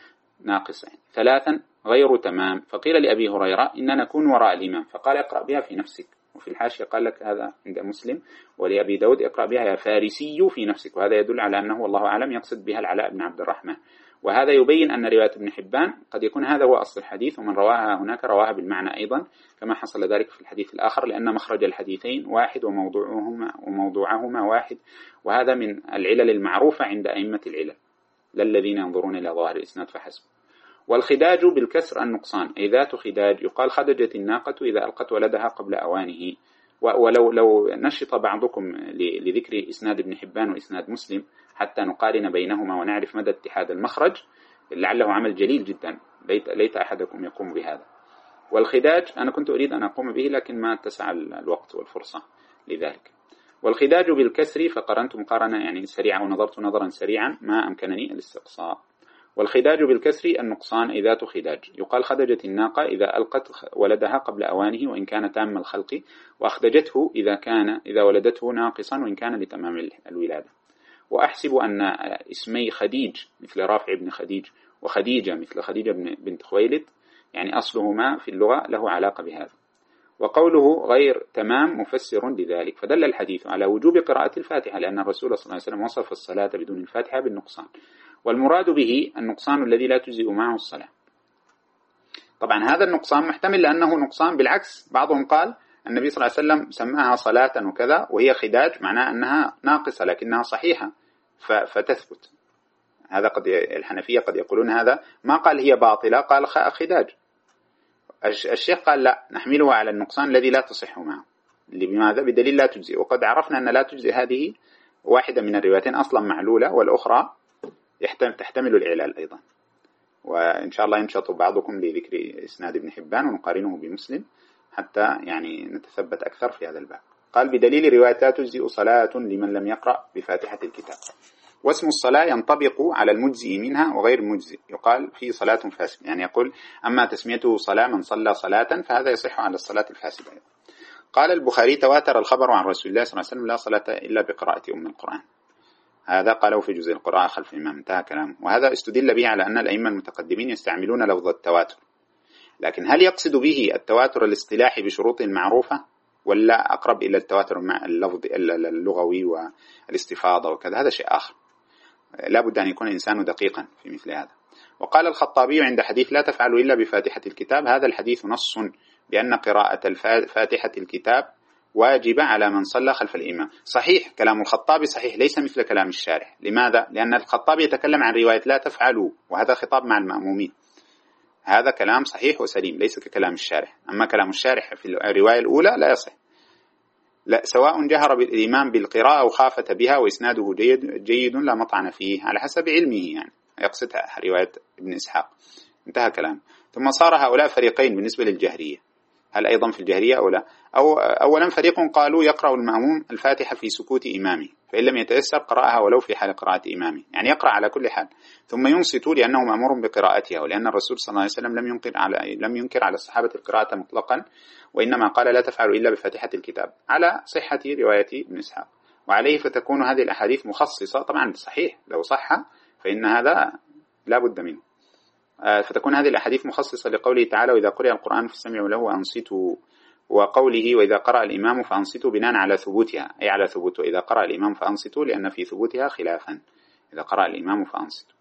ناقصة ثلاثا غير تمام. فقيل لأبي هريرة: إن نكون وراء الإمام، فقال: اقرأ بها في نفسك. وفي الحاشية قال لك هذا عند مسلم، ولأبي داود: اقرأ بها يا فارسي في نفسك، وهذا يدل على أنه والله أعلم يقصد بها العلاء بن عبد الرحمن. وهذا يبين أن رواية ابن حبان قد يكون هذا هو أصل الحديث، ومن رواها هناك رواها بالمعنى أيضا كما حصل ذلك في الحديث الآخر، لأن مخرج الحديثين واحد وموضوعهما, وموضوعهما واحد، وهذا من العلل المعروفة عند أئمة العلل، لا الذين ينظرون إلى ظاهر الإسناد فحسب. والخداج بالكسر النقصان، أي ذات خداج، يقال خدجت الناقة إذا ألقت ولدها قبل أوانه. ولو لو نشط بعضكم لذكر إسناد ابن حبان وإسناد مسلم حتى نقارن بينهما ونعرف مدى اتحاد المخرج، لعله عمل جليل جدا، ليت, ليت أحدكم يقوم بهذا. والخداج أنا كنت أريد أن أقوم به لكن ما اتسع الوقت والفرصة لذلك. والخداج بالكسر فقرنت مقارنة يعني سريعة ونظرت نظرا سريعا ما أمكنني الاستقصاء. والخداج بالكسر النقصان، أي ذات خداج، يقال خدجت الناقة إذا ألقت ولدها قبل أوانه وإن كان تام الخلق، وأخدجته إذا كان إذا ولدته ناقصا وإن كان لتمام الولادة. وأحسب أن اسمي خديج مثل رافع بن خديج وخديجة مثل خديجة بنت خويلد يعني أصلهما في اللغة له علاقة بهذا. وقوله غير تمام مفسر لذلك، فدل الحديث على وجوب قراءة الفاتحة، لأن الرسول صلى الله عليه وسلم وصف الصلاة بدون الفاتحة بالنقصان، والمراد به النقصان الذي لا تجزئ معه الصلاة. طبعا هذا النقصان محتمل لأنه نقصان بالعكس، بعضهم قال النبي صلى الله عليه وسلم سماها صلاة وكذا وهي خداج، معناه أنها ناقصة لكنها صحيحة فتثبت. هذا قد الحنفية قد يقولون هذا ما قال هي باطلة، قال خداج. الشيخ قال لا، نحمله على النقصان الذي لا تصح معه. لماذا؟ بدليل لا تجزئ، وقد عرفنا أن لا تجزئ هذه واحدة من الروايتين أصلا معلولة، والأخرى تحتمل العلال أيضا. وإن شاء الله ينشط بعضكم لذكر إسناد ابن حبان ونقارنه بمسلم حتى يعني نتثبت أكثر في هذا الباب. قال بدليل روايات تجزئ صلاة لمن لم يقرأ بفاتحة الكتاب. واسم الصلاة ينطبق على المجزئ منها وغير المجزئ، يقال في صلاة فاسدة، يعني يقول أما تسميته صلاة من صلى صلاة فهذا يصح على الصلاة الفاسدة. قال البخاري تواتر الخبر عن رسول الله صلى الله عليه وسلم لا صلاة إلا بقراءة أم القرآن، هذا قاله في جزء القراءة خلف الإمام، انتهى كلامه. وهذا استدل به على أن الأئمة المتقدمين يستعملون لفظ التواتر، لكن هل يقصد به التواتر الاصطلاحي بشروط المعروفة ولا أقرب إلى التواتر مع اللفظ اللغوي والاستفاضة وكذا؟ هذا شيء آخر، لا بد أن يكون الإنسان دقيقا في مثل هذا. وقال الخطابي عند حديث لا تفعل إلا بفاتحة الكتاب، هذا الحديث نص بأن قراءة فاتحة الكتاب واجبة على من صلى خلف الإمام. صحيح كلام الخطابي صحيح، ليس مثل كلام الشارح. لماذا؟ لأن الخطابي يتكلم عن رواية لا تفعلوا، وهذا خطاب مع المأمومين، هذا كلام صحيح وسليم ليس ككلام الشارح. أما كلام الشارح في الرواية الأولى لا يصح، لا، سواء جهر بالإمام بالقراءة أو خافت بها وإسناده جيد, جيد لا مطعن فيه على حسب علمه، يعني يقصد رواية ابن إسحاق، انتهى كلام. ثم صار هؤلاء فريقين بالنسبة للجهرية، هل أيضا في الجهرية أو لا؟ أو أولا فريق قالوا يقرأ المأموم الفاتحة في سكوت إمامه، فإن لم يتيسر قرأها ولو في حال قراءة إمامه، يعني يقرأ على كل حال، ثم ينصت لأنه مأمور بقراءتها، ولأن الرسول صلى الله عليه وسلم لم ينكر على لم ينكر على الصحابة القراءة مطلقا، وإنما قال لا تفعلوا إلا بفاتحة الكتاب على صحة رواية ابن إسحاق، وعليه فتكون هذه الأحاديث مخصصة. طبعا صحيح لو صح فإن هذا لا بد منه، فتكون هذه الأحاديث مخصصة لقوله تعالى وإذا قرئ القرآن فاستمعوا له وأنصتوا، وقوله وإذا قرأ الإمام فأنصتوا بناء على ثبوتها، أي على ثبوت إذا قرأ الإمام فأنصتوا لأن في ثبوتها خلافا، إذا قرأ الإمام فأنصتوا.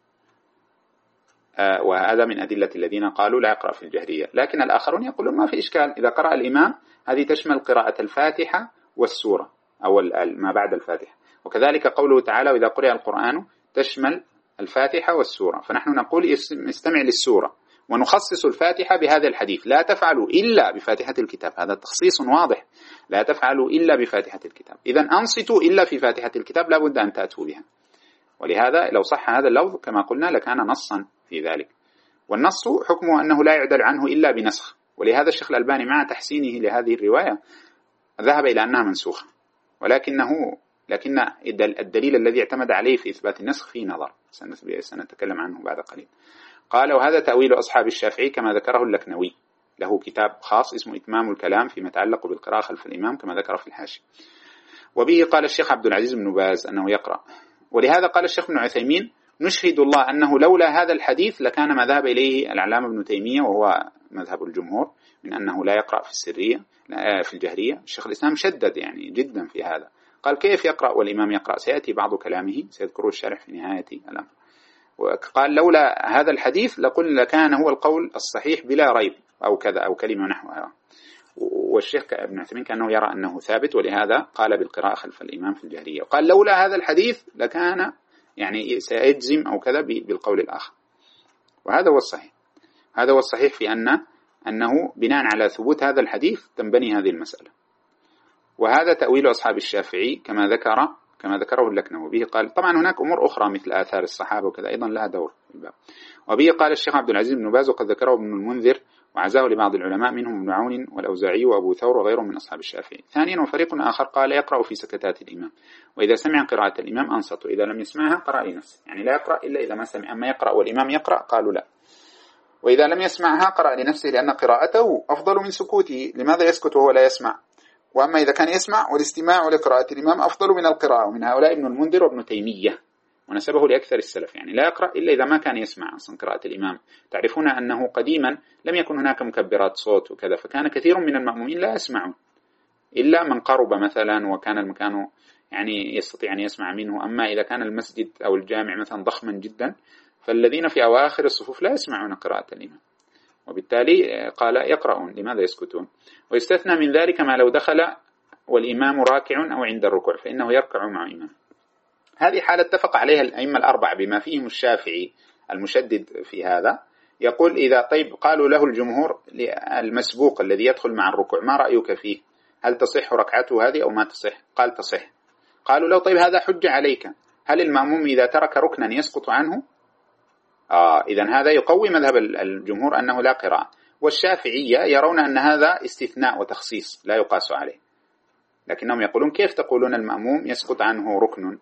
آه وهذا من أدلة الذين قالوا لا يقرأ في الجهرية، لكن الآخرون يقولون ما في إشكال، إذا قرأ الإمام هذه تشمل قراءة الفاتحة والسورة أو ما بعد الفاتحة، وكذلك قوله تعالى وإذا قرئ القرآن تشمل الفاتحة والسورة، فنحن نقول استمع للسورة ونخصص الفاتحة بهذا الحديث، لا تفعلوا إلا بفاتحة الكتاب، هذا تخصيص واضح، لا تفعلوا إلا بفاتحة الكتاب، إذن أنصتوا إلا في فاتحة الكتاب لا بد أن تأتوا بها. ولهذا لو صح هذا اللفظ كما قلنا لكان نصا في ذلك، والنص حكمه أنه لا يعدل عنه إلا بنسخ، ولهذا الشيخ الألباني مع تحسينه لهذه الرواية ذهب إلى أنها منسوخة، ولكنه لكن الدليل الذي اعتمد عليه في إثبات النسخ فيه نظر سنتكلم عنه بعد قليل. قال وهذا تأويل أصحاب الشافعي كما ذكره اللكنوي، له كتاب خاص اسمه إتمام الكلام فيما يتعلق بالقراءة خلف الإمام كما ذكر في الحاشية. وبه قال الشيخ عبد العزيز بن باز أنه يقرأ، ولهذا قال الشيخ ابن عثيمين نشهد الله أنه لولا هذا الحديث لكان ما ذهب إليه العلامة ابن تيمية وهو مذهب الجمهور من أنه لا يقرأ في السرية في الجهرية. الشيخ الإسلام شدد يعني جدا في هذا، قال كيف يقرأ والإمام يقرأ؟ سيأتي بعض كلامه سيذكره الشارح في نهاية الأمر. وقال لولا هذا الحديث لقل لكان هو القول الصحيح بلا ريب أو كذا أو كلمة نحوها. والشيخ ابن عثيمين كأنه يرى أنه ثابت، ولهذا قال بالقراءة خلف الإمام في الجهرية، وقال لولا هذا الحديث لكان يعني سيجزم أو كذا بالقول الآخر. وهذا هو الصحيح، هذا هو الصحيح في أن أنه بناء على ثبوت هذا الحديث تنبني هذه المسألة. وهذا تأويل أصحاب الشافعي كما ذكر كما ذكره اللكنوي. به قال طبعا هناك أمور أخرى مثل آثار الصحابة وكذا أيضا لها دور في الباب. وبه قال الشيخ عبد العزيز بن باز وقد ذكره ابن المنذر وعزاه لبعض العلماء منهم ابن عون والأوزاعي وأبو ثور وغيرهم من أصحاب الشافعي. ثانيا وفريق آخر قال يقرأ في سكتات الإمام، وإذا سمع قراءة الإمام أنصت، وإذا لم يسمعها قرأ لنفسه، يعني لا يقرأ إلا إذا ما سمع، أما يقرأ والإمام يقرأ قالوا لا. وإذا لم يسمعها قرأ لنفسه لأن قراءته أفضل من سكوته، لماذا يسكت وهو لا يسمع؟ وأما إذا كان يسمع والاستماع لقراءة الإمام أفضل من القراءة. ومن هؤلاء ابن المنذر وابن تيمية ونسبه لأكثر السلف، يعني لا يقرأ إلا إذا ما كان يسمع أصلا قراءة الإمام. تعرفون أنه قديما لم يكن هناك مكبرات صوت وكذا، فكان كثير من المأمومين لا يسمعون إلا من قرب مثلا وكان المكان يعني يستطيع أن يسمع منه. أما إذا كان المسجد أو الجامع مثلا ضخما جدا فالذين في أواخر الصفوف لا يسمعون قراءة الإمام، وبالتالي قال يقرؤون، لماذا يسكتون؟ ويستثنى من ذلك ما لو دخل والإمام راكع أو عند الركوع فإنه يركع مع إمام. هذه حالة اتفق عليها الأئمة الأربعة بما فيهم الشافعي المشدد في هذا. يقول إذا طيب قالوا له الجمهور المسبوق الذي يدخل مع الركوع ما رأيك فيه؟ هل تصح ركعته هذه أو ما تصح؟ قال تصح. قالوا له طيب هذا حجة عليك، هل المأموم إذا ترك ركنا يسقط عنه؟ آه إذن هذا يقوي مذهب الجمهور أنه لا قراءة. والشافعية يرون أن هذا استثناء وتخصيص لا يقاس عليه، لكنهم يقولون كيف تقولون المأموم يسقط عنه ركن؟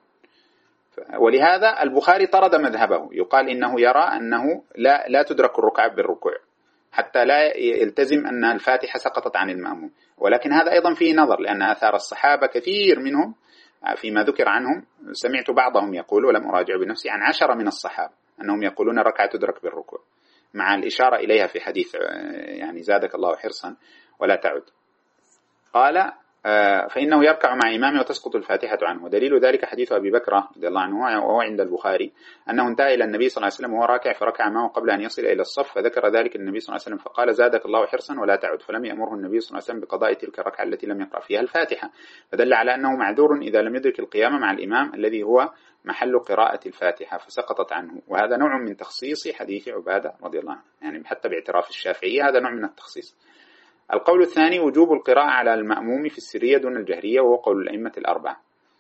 ولهذا البخاري طرد مذهبه، يقال إنه يرى أنه لا, لا تدرك الركعة بالركوع حتى لا يلتزم أن الفاتحة سقطت عن المأموم. ولكن هذا أيضا فيه نظر، لأن آثار الصحابة كثير منهم فيما ذكر عنهم، سمعت بعضهم يقول ولم أراجع بنفسي عن عشرة من الصحابة أنهم يقولون الركعة تدرك بالركوع، مع الإشارة إليها في حديث يعني زادك الله حرصا ولا تعد. قال فإنه يركع مع إمامه وتسقط الفاتحة عنه، ودليل ذلك حديث أبي بكر رضي الله عنه وهو عند البخاري أنه انتهى إلى النبي صلى الله عليه وسلم وهو راكع فركع معه قبل أن يصل إلى الصف، فذكر ذلك النبي صلى الله عليه وسلم فقال زادك الله حرصا ولا تعد، فلم يأمره النبي صلى الله عليه وسلم بقضاء تلك الركعة التي لم يقرأ فيها الفاتحة، فدل على أنه معذور إذا لم يدرك القيام مع الإمام الذي هو محل قراءة الفاتحة فسقطت عنه. وهذا نوع من تخصيص حديث عبادة رضي الله عنه، يعني حتى باعتراف الشافعية هذا نوع من التخصيص. القول الثاني وجوب القراءة على المأموم في السرية دون الجهرية، وهو قول الأئمة الأربعة.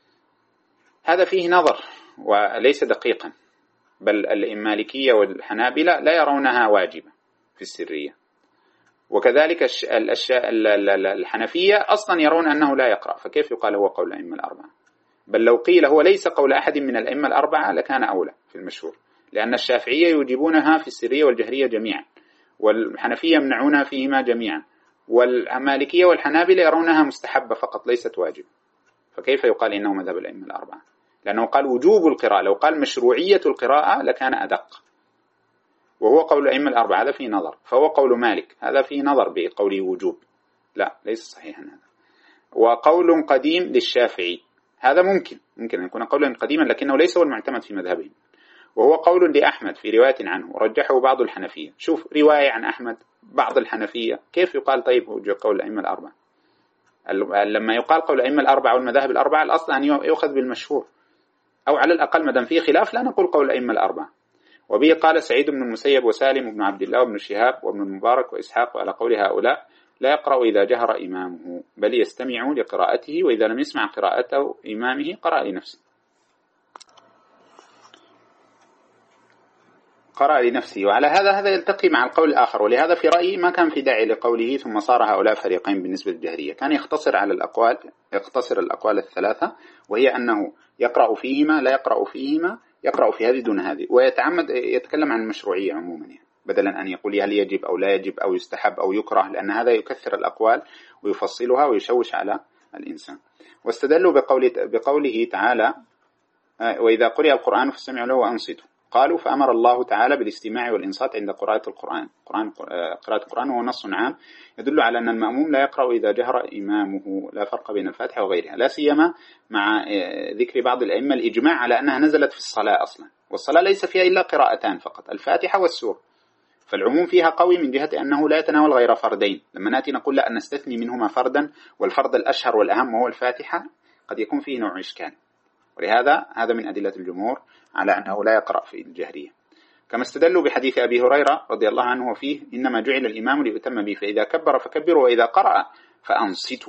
هذا فيه نظر وليس دقيقا، بل المالكية والحنابلة لا يرونها واجبة في السرية، وكذلك الحنفية أصلا يرون أنه لا يقرأ، فكيف يقال هو قول الأئمة الأربعة؟ بل لو قيل هو ليس قول أحد من الأئمة الأربعة لكان أولى في المشهور، لأن الشافعية يوجبونها في السرية والجهرية جميعا، والحنفية يمنعونها فيهما جميعا، والمالكية والحنابلة يرونها مستحبة فقط ليست واجب. فكيف يقال إنه مذهب الأئمة الأربعة؟ لأنه قال وجوب القراءة، لو قال مشروعية القراءة لكان أدق، وهو قول الأئمة الأربعة هذا فيه نظر، فهو قول مالك هذا فيه نظر بقوله وجوب، لا ليس صحيحا هذا. وقول قديم للشافعي هذا ممكن ممكن أن يكون قولا قديما لكنه ليس هو المعتمد في مذهبه، وهو قول لأحمد في رواية عنه ورجحه بعض الحنفية. شوف رواية عن أحمد بعض الحنفية، كيف يقال طيب قول الأئمة الأربعة؟ لما يقال قول الأئمة الأربعة والمذاهب الأربعة الأصل أن يؤخذ بالمشهور، أو على الأقل ما دام فيه خلاف لا نقول قول الأئمة الأربعة. وبه قال سعيد بن المسيب وسالم بن عبد الله وابن شهاب وابن المبارك وإسحاق، وعلى قول هؤلاء لا يقرأ إذا جهر إمامه بل يستمع لقراءته، وإذا لم يسمع قراءته إمامه قرأ لنفسه قرأ لنفسه. وعلى هذا هذا يلتقي مع القول الآخر، ولهذا في رأيي ما كان في داعي لقوله ثم صار هؤلاء فريقين بالنسبة للجهرية، كان يختصر على الأقوال يختصر الأقوال الثلاثة، وهي أنه يقرأ فيهما لا يقرأ فيهما، يقرأ في هذه دون هذه، ويتعمد يتكلم عن المشروعية عموما يعني، بدلا أن يقول هل يجب أو لا يجب أو يستحب أو يكره، لأن هذا يكثر الأقوال ويفصلها ويشوش على الإنسان. واستدلوا بقول بقوله تعالى وإذا قرئ القرآن فاستمعوا له وأنصتوا، قالوا فأمر الله تعالى بالاستماع والإنصات عند قراءة القرآن. قرآن قراءة القرآن هو نص عام يدل على أن المأموم لا يقرأ إذا جهر إمامه، لا فرق بين الفاتحة وغيرها، لا سيما مع ذكر بعض الأئمة الإجماع على أنها نزلت في الصلاة أصلا، والصلاة ليس فيها إلا قراءتان فقط، الفاتحة والسورة، فالعموم فيها قوي من جهة أنه لا يتناول غير فردين. لما نأتي نقول لا أن نستثني منهما فردا والفرد الأشهر والأهم وهو الفاتحة قد يكون فيه نوع إشكال، ولهذا هذا من أدلة الجمهور على أنه لا يقرأ في الجهرية. كما استدلوا بحديث أبي هريرة رضي الله عنه وفيه إنما جعل الإمام ليؤتم به فإذا كبر فكبروا وإذا قرأ فأنصتوا.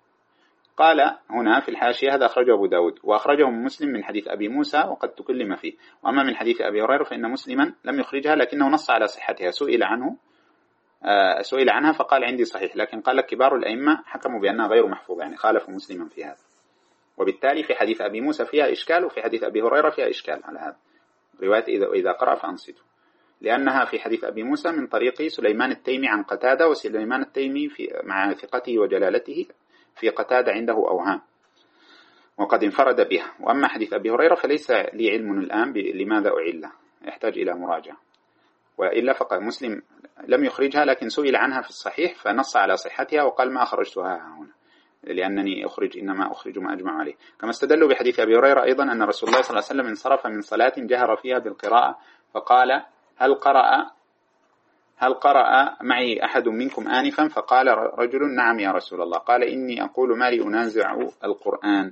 قال هنا في الحاشية هذا أخرجه أبو داود وأخرجه مسلم من حديث أبي موسى وقد تكلم فيه، وأما من حديث أبي هريرة فإن مسلما لم يخرجها لكنه نص على صحتها، سئل عنه آه سئل عنها فقال عندي صحيح، لكن قال لك كبار الأئمة حكموا بأنها غير محفوظ، يعني خالفوا مسلما في هذا، وبالتالي في حديث أبي موسى فيها إشكال وفي حديث أبي هريرة فيها إشكال على هذا رواية إذا, إذا قرأ فأنصتوا، لأنها في حديث أبي موسى من طريق سليمان التيمي عن قتادة، وسليمان التيمي في مع ثقته وجلالته في قتادة عنده أوهام وقد انفرد بها. وأما حديث أبي هريرة فليس لي علم الآن لماذا أعله، يحتاج إلى مراجعة، وإلا فقد مسلم لم يخرجها لكن سئل عنها في الصحيح فنص على صحتها وقال ما أخرجتها هنا لأنني أخرج إنما أخرج ما أجمع عليه. كما استدلوا بحديث أبي هريرة أيضا أن رسول الله صلى الله عليه وسلم انصرف من صلاة جهر فيها بالقراءة فقال هل قرأ هل قرأ معي أحد منكم آنفا؟ فقال رجل نعم يا رسول الله، قال إني أقول ما لي أنازع القرآن،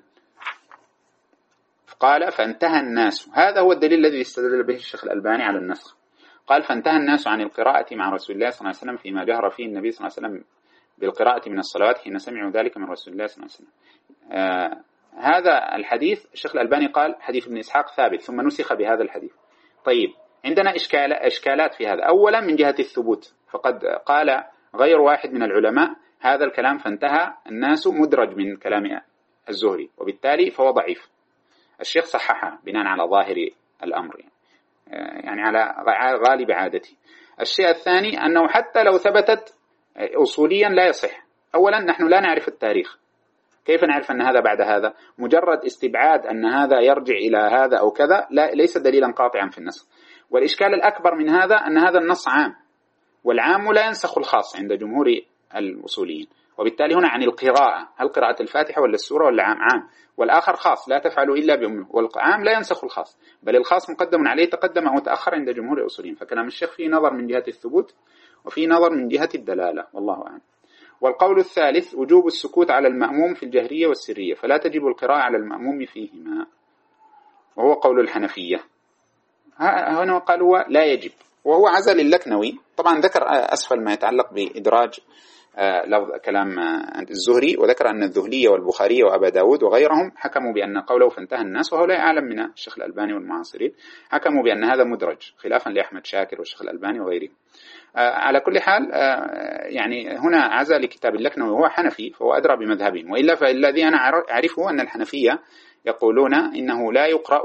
قال فانتهى الناس، هذا هو الدليل الذي استدل به الشيخ الألباني على النسخ، قال فانتهى الناس عن القراءة مع رسول الله صلى الله عليه وسلم فيما جهر فيه النبي صلى الله عليه وسلم بالقراءة من الصلوات حين سمعوا ذلك من رسول الله صلى الله عليه وسلم. آه هذا الحديث الشيخ الألباني قال حديث ابن إسحاق ثابت ثم نسخ بهذا الحديث. طيب عندنا إشكال إشكالات في هذا، أولا من جهة الثبوت، فقد قال غير واحد من العلماء هذا الكلام فانتهى الناس مدرج من كلام الزهري وبالتالي فهو ضعيف، الشيخ صححه بناء على ظاهر الأمر يعني على غالب عادته. الشيء الثاني أنه حتى لو ثبتت أصوليا لا يصح. أولا نحن لا نعرف التاريخ، كيف نعرف أن هذا بعد هذا؟ مجرد استبعاد أن هذا يرجع إلى هذا أو كذا لا ليس دليلا قاطعا في النسخ. والإشكال الأكبر من هذا أن هذا النص عام، والعام لا ينسخ الخاص عند جمهور الأصوليين، وبالتالي هنا عن القراءة هل قراءة الفاتحة ولا السورة ولا عام؟ عام، والآخر خاص لا تفعلوا إلا بأمه، والعام لا ينسخ الخاص بل الخاص مقدم عليه تقدم أو تأخر عند جمهور الأصوليين. فكلام الشيخ فيه نظر من جهة الثبوت وفي نظر من جهة الدلالة والله أعلم. والقول الثالث وجوب السكوت على المأموم في الجهرية والسرية، فلا تجب القراءة على المأموم فيهما، وهو قول الحنفية. هنا قالوا لا يجب، وهو عزل اللكنوي طبعا ذكر أسفل ما يتعلق بإدراج لفظ كلام الزهري، وذكر أن الذهلية والبخاري وأبا داود وغيرهم حكموا بأن قوله فانتهى الناس، وهو لا أعلم من الشيخ الألباني والمعاصرين، حكموا بأن هذا مدرج خلافا لأحمد شاكر والشيخ الألباني وغيره. على كل حال يعني هنا عزل لكتاب اللكنوي وهو حنفي فهو أدرى بمذهبهم، وإلا فالذي أنا أعرفه أن الحنفية يقولون إنه لا يقرأ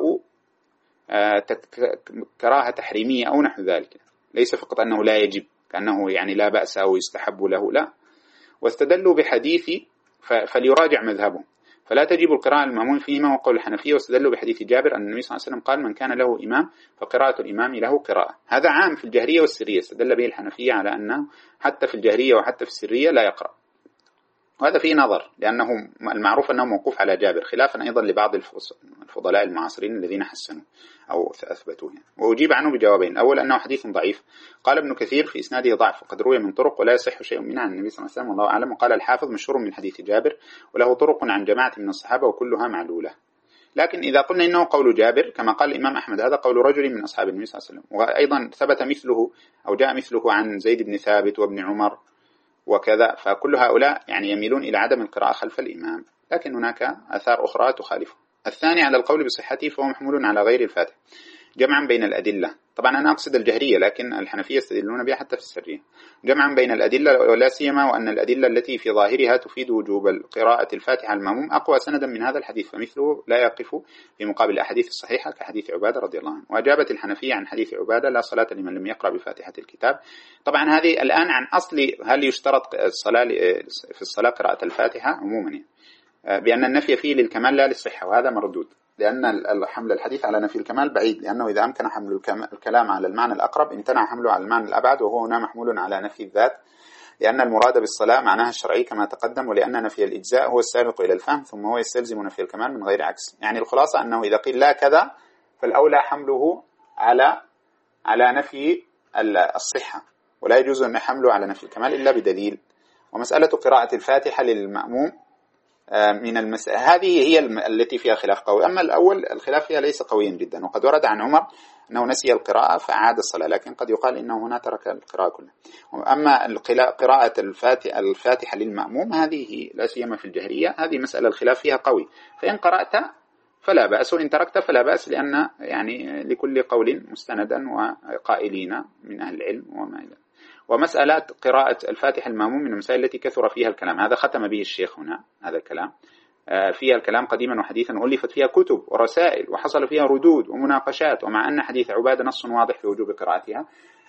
كراهة تحريمية أو نحو ذلك، ليس فقط أنه لا يجب كأنه يعني لا بأس أو يستحب له، لا. واستدلوا بحديث فليراجع مذهبهم فلا تجب القراءة على المأموم فيهما وقول الحنفية، واستدلوا بحديث جابر أن النبي صلى الله عليه وسلم قال من كان له إمام فقراءة الإمام له قراءة، هذا عام في الجهرية والسرية، استدل به الحنفية على أنه حتى في الجهرية وحتى في السرية لا يقرأ، وهذا فيه نظر لأنه المعروف أنه موقوف على جابر، خلافا أيضا لبعض الفضلاء المعاصرين الذين حسنوا أو أثبتوه يعني. وأجيب عنه بجوابين، أول أنه حديث ضعيف، قال ابن كثير في إسناده ضعف وقد روي من طرق ولا يصح شيء منها عن النبي صلى الله عليه وسلم والله أعلم. وقال الحافظ مشهور من حديث جابر وله طرق عن جماعة من الصحابة وكلها معلولة. لكن إذا قلنا إنه قول جابر كما قال الإمام أحمد هذا قول رجل من أصحاب النبي صلى الله عليه وسلم، وأيضا ثبت مثله أو جاء مثله عن زيد بن ثابت وابن عمر وكذا، فكل هؤلاء يعني يميلون إلى عدم القراءة خلف الإمام، لكن هناك آثار أخرى تخالفه. الثاني على القول بصحته فهو محمول على غير الفاتحة جمعا بين الأدلة. طبعا أنا أقصد الجهرية، لكن الحنفية يستدلون بها حتى في السرية. جمعا بين الأدلة، ولا سيما وأن الأدلة التي في ظاهرها تفيد وجوب قراءة الفاتحة المأموم أقوى سندا من هذا الحديث، فمثله لا يقف في مقابل الأحاديث الصحيحة كحديث عبادة رضي الله عنه. وأجابت الحنفية عن حديث عبادة لا صلاة لمن لم يقرأ بفاتحة الكتاب. طبعا هذه الآن عن أصل هل يشترط الصلاة في الصلاة قراءة الفاتحة عموما، بأن النفي فيه للكمال لا للصحة، وهذا مردود، لأن حمل الحديث على نفي الكمال بعيد، لأنه إذا أمكن حمل الكلام على المعنى الأقرب امتنع حمله على المعنى الأبعد، وهو هنا محمول على نفي الذات، لأن المراد بالصلاة معناها الشرعي كما تقدم، ولأن نفي الإجزاء هو السابق إلى الفهم، ثم هو يستلزم نفي الكمال من غير عكس. يعني الخلاصة أنه إذا قيل لا كذا فالأولى حمله على على نفي الصحة، ولا يجوز أن حمله على نفي الكمال إلا بدليل. ومسألة قراءة الفاتحة للمأموم من المسألة هذه هي التي فيها خلاف قوي. أما الأول الخلاف فيها ليس قويا جدا، وقد ورد عن عمر أنه نسي القراءة فعاد الصلاة، لكن قد يقال إنه هنا ترك القراءة كلها. أما قراءة الفاتحة للمأموم هذه لا سيما في الجهرية، هذه مسألة الخلاف فيها قوي، فإن قرأت فلا بأس، وإن تركت فلا بأس، لأن يعني لكل قول مستندا وقائلين من أهل العلم وما إلى. ومسألة قراءة الفاتحة المأموم من المسائل التي كثر فيها الكلام، هذا ختم به الشيخ هنا هذا الكلام، فيها الكلام قديما وحديثا، وألفت فيها كتب ورسائل وحصل فيها ردود ومناقشات، ومع أن حديث عبادة نص واضح في وجوب قراءتها،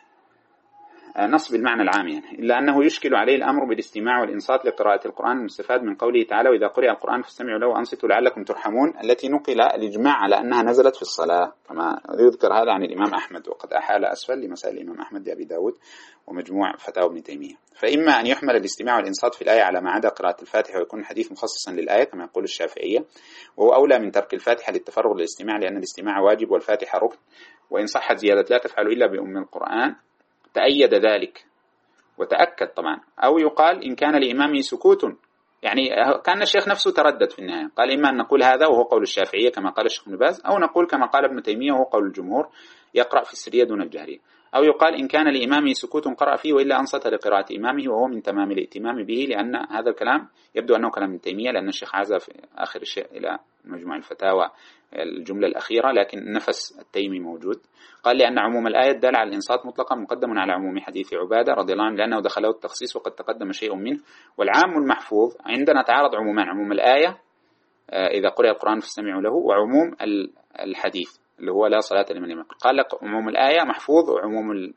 نص بالمعنى العام يعني، إلا أنه يشكل عليه الأمر بالاستماع والإنصات لقراءة القرآن المستفاد من قوله تعالى وإذا قرئ القرآن فاستمعوا له وأنصتوا لعلكم ترحمون، التي نقل الإجماع على أنها نزلت في الصلاة، كما يذكر هذا عن الإمام أحمد، وقد أحال أسفل لمسائل الإمام أحمد لأبي داود ومجموع فتاوى ابن تيمية. فإما أن يحمل الاستماع والإنصات في الآية على ما عدا قراءة الفاتحة ويكون الحديث مخصصا للآية كما يقول الشافعية، وهو أولى من ترك الفاتحة للتفرغ للاستماع، لأن الاستماع واجب والفاتحة ركن، وإن صحت زيادة لا تفعل إلا بأم القرآن تأيد ذلك وتأكد طبعا. أو يقال إن كان لإمامه سكوت، يعني كان الشيخ نفسه تردد في النهاية، قال إما أن نقول هذا وهو قول الشافعية كما قال الشيخ ابن باز، أو نقول كما قال ابن تيمية وهو قول الجمهور يقرأ في السرية دون الجهرية، أو يقال إن كان لإمامه سكوت قرأ فيه وإلا أنصت لقراءة إمامه، وهو من تمام الائتمام به، لأن هذا الكلام يبدو أنه كلام ابن تيمية، لأن الشيخ عزى في آخر الشيء إلى مجموع الفتاوى الجملة الأخيرة، لكن نفس التيمي موجود. قال لأن عموم الآية الدالة على الإنصات مطلقا مقدم على عموم حديث عبادة رضي الله عنه، لأنه دخله التخصيص وقد تقدم شيء منه. والعام المحفوظ عندنا تعارض عمومان، عموم الآية إذا قرئ القرآن فاستمعوا له، وعموم الحديث اللي هو لا صلاة لمن لم يقرأ. قال لك عموم الآية محفوظ، وعموم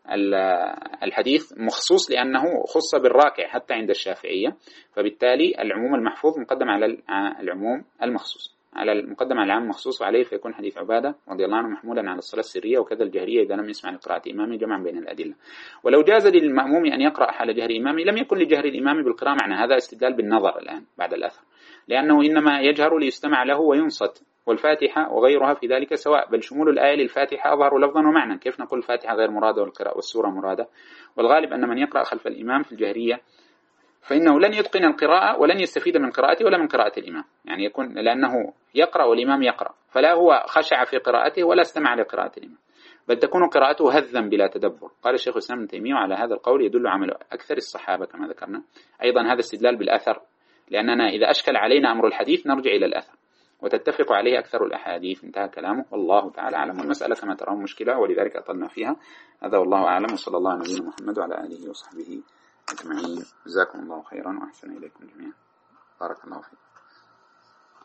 الحديث مخصوص لأنه خص بالراكع حتى عند الشافعية، فبالتالي العموم المحفوظ مقدم على العموم المخصوص، على المقدم على العام مخصوص، وعليه فيكون حديث عبادة رضي الله عنه محمولا على الصلاة السرية وكذا الجهرية إذا لم يسمع لقراءة إمامه جمعا بين الأدلة. ولو جاز للمأموم أن يقرأ حال جهر إمامه لم يكن لجهر الإمام بالقراءة معنى هذا استدلال بالنظر الآن بعد الأثر، لأنه إنما يجهر ليستمع له وينصت، والفاتحة وغيرها في ذلك سواء، بل شمول الآية للفاتحة أظهر لفظا ومعنى. كيف نقول الفاتحة غير مرادة والقراءة والسورة مرادة؟ والغالب أن من يقرأ خلف الإمام في الجهرية فإنه لن يتقن القراءة ولن يستفيد من قراءته ولا من قراءة الإمام، يعني يكون لأنه يقرأ والإمام يقرأ، فلا هو خشع في قراءته ولا استمع لقراءة الإمام، بل تكون قراءته هذا بلا تدبر. قال الشيخ الإسلام ابن تيمية على هذا القول يدل عمل أكثر الصحابة كما ذكرنا. أيضا هذا استدلال بالأثر، لأننا إذا أشكل علينا أمر الحديث نرجع إلى الأثر وتتفق عليه أكثر الأحاديث. انتهى كلامه، والله تعالى أعلم. والمسألة كما ترون مشكلة ولذلك أطلنا فيها. هذا والله أعلم، وصلى الله على نبينا محمد وعلى آله وصحبه أجمعين. جزاكم الله خيرا وأحسن إليكم جميعا. بارك الله فيكم.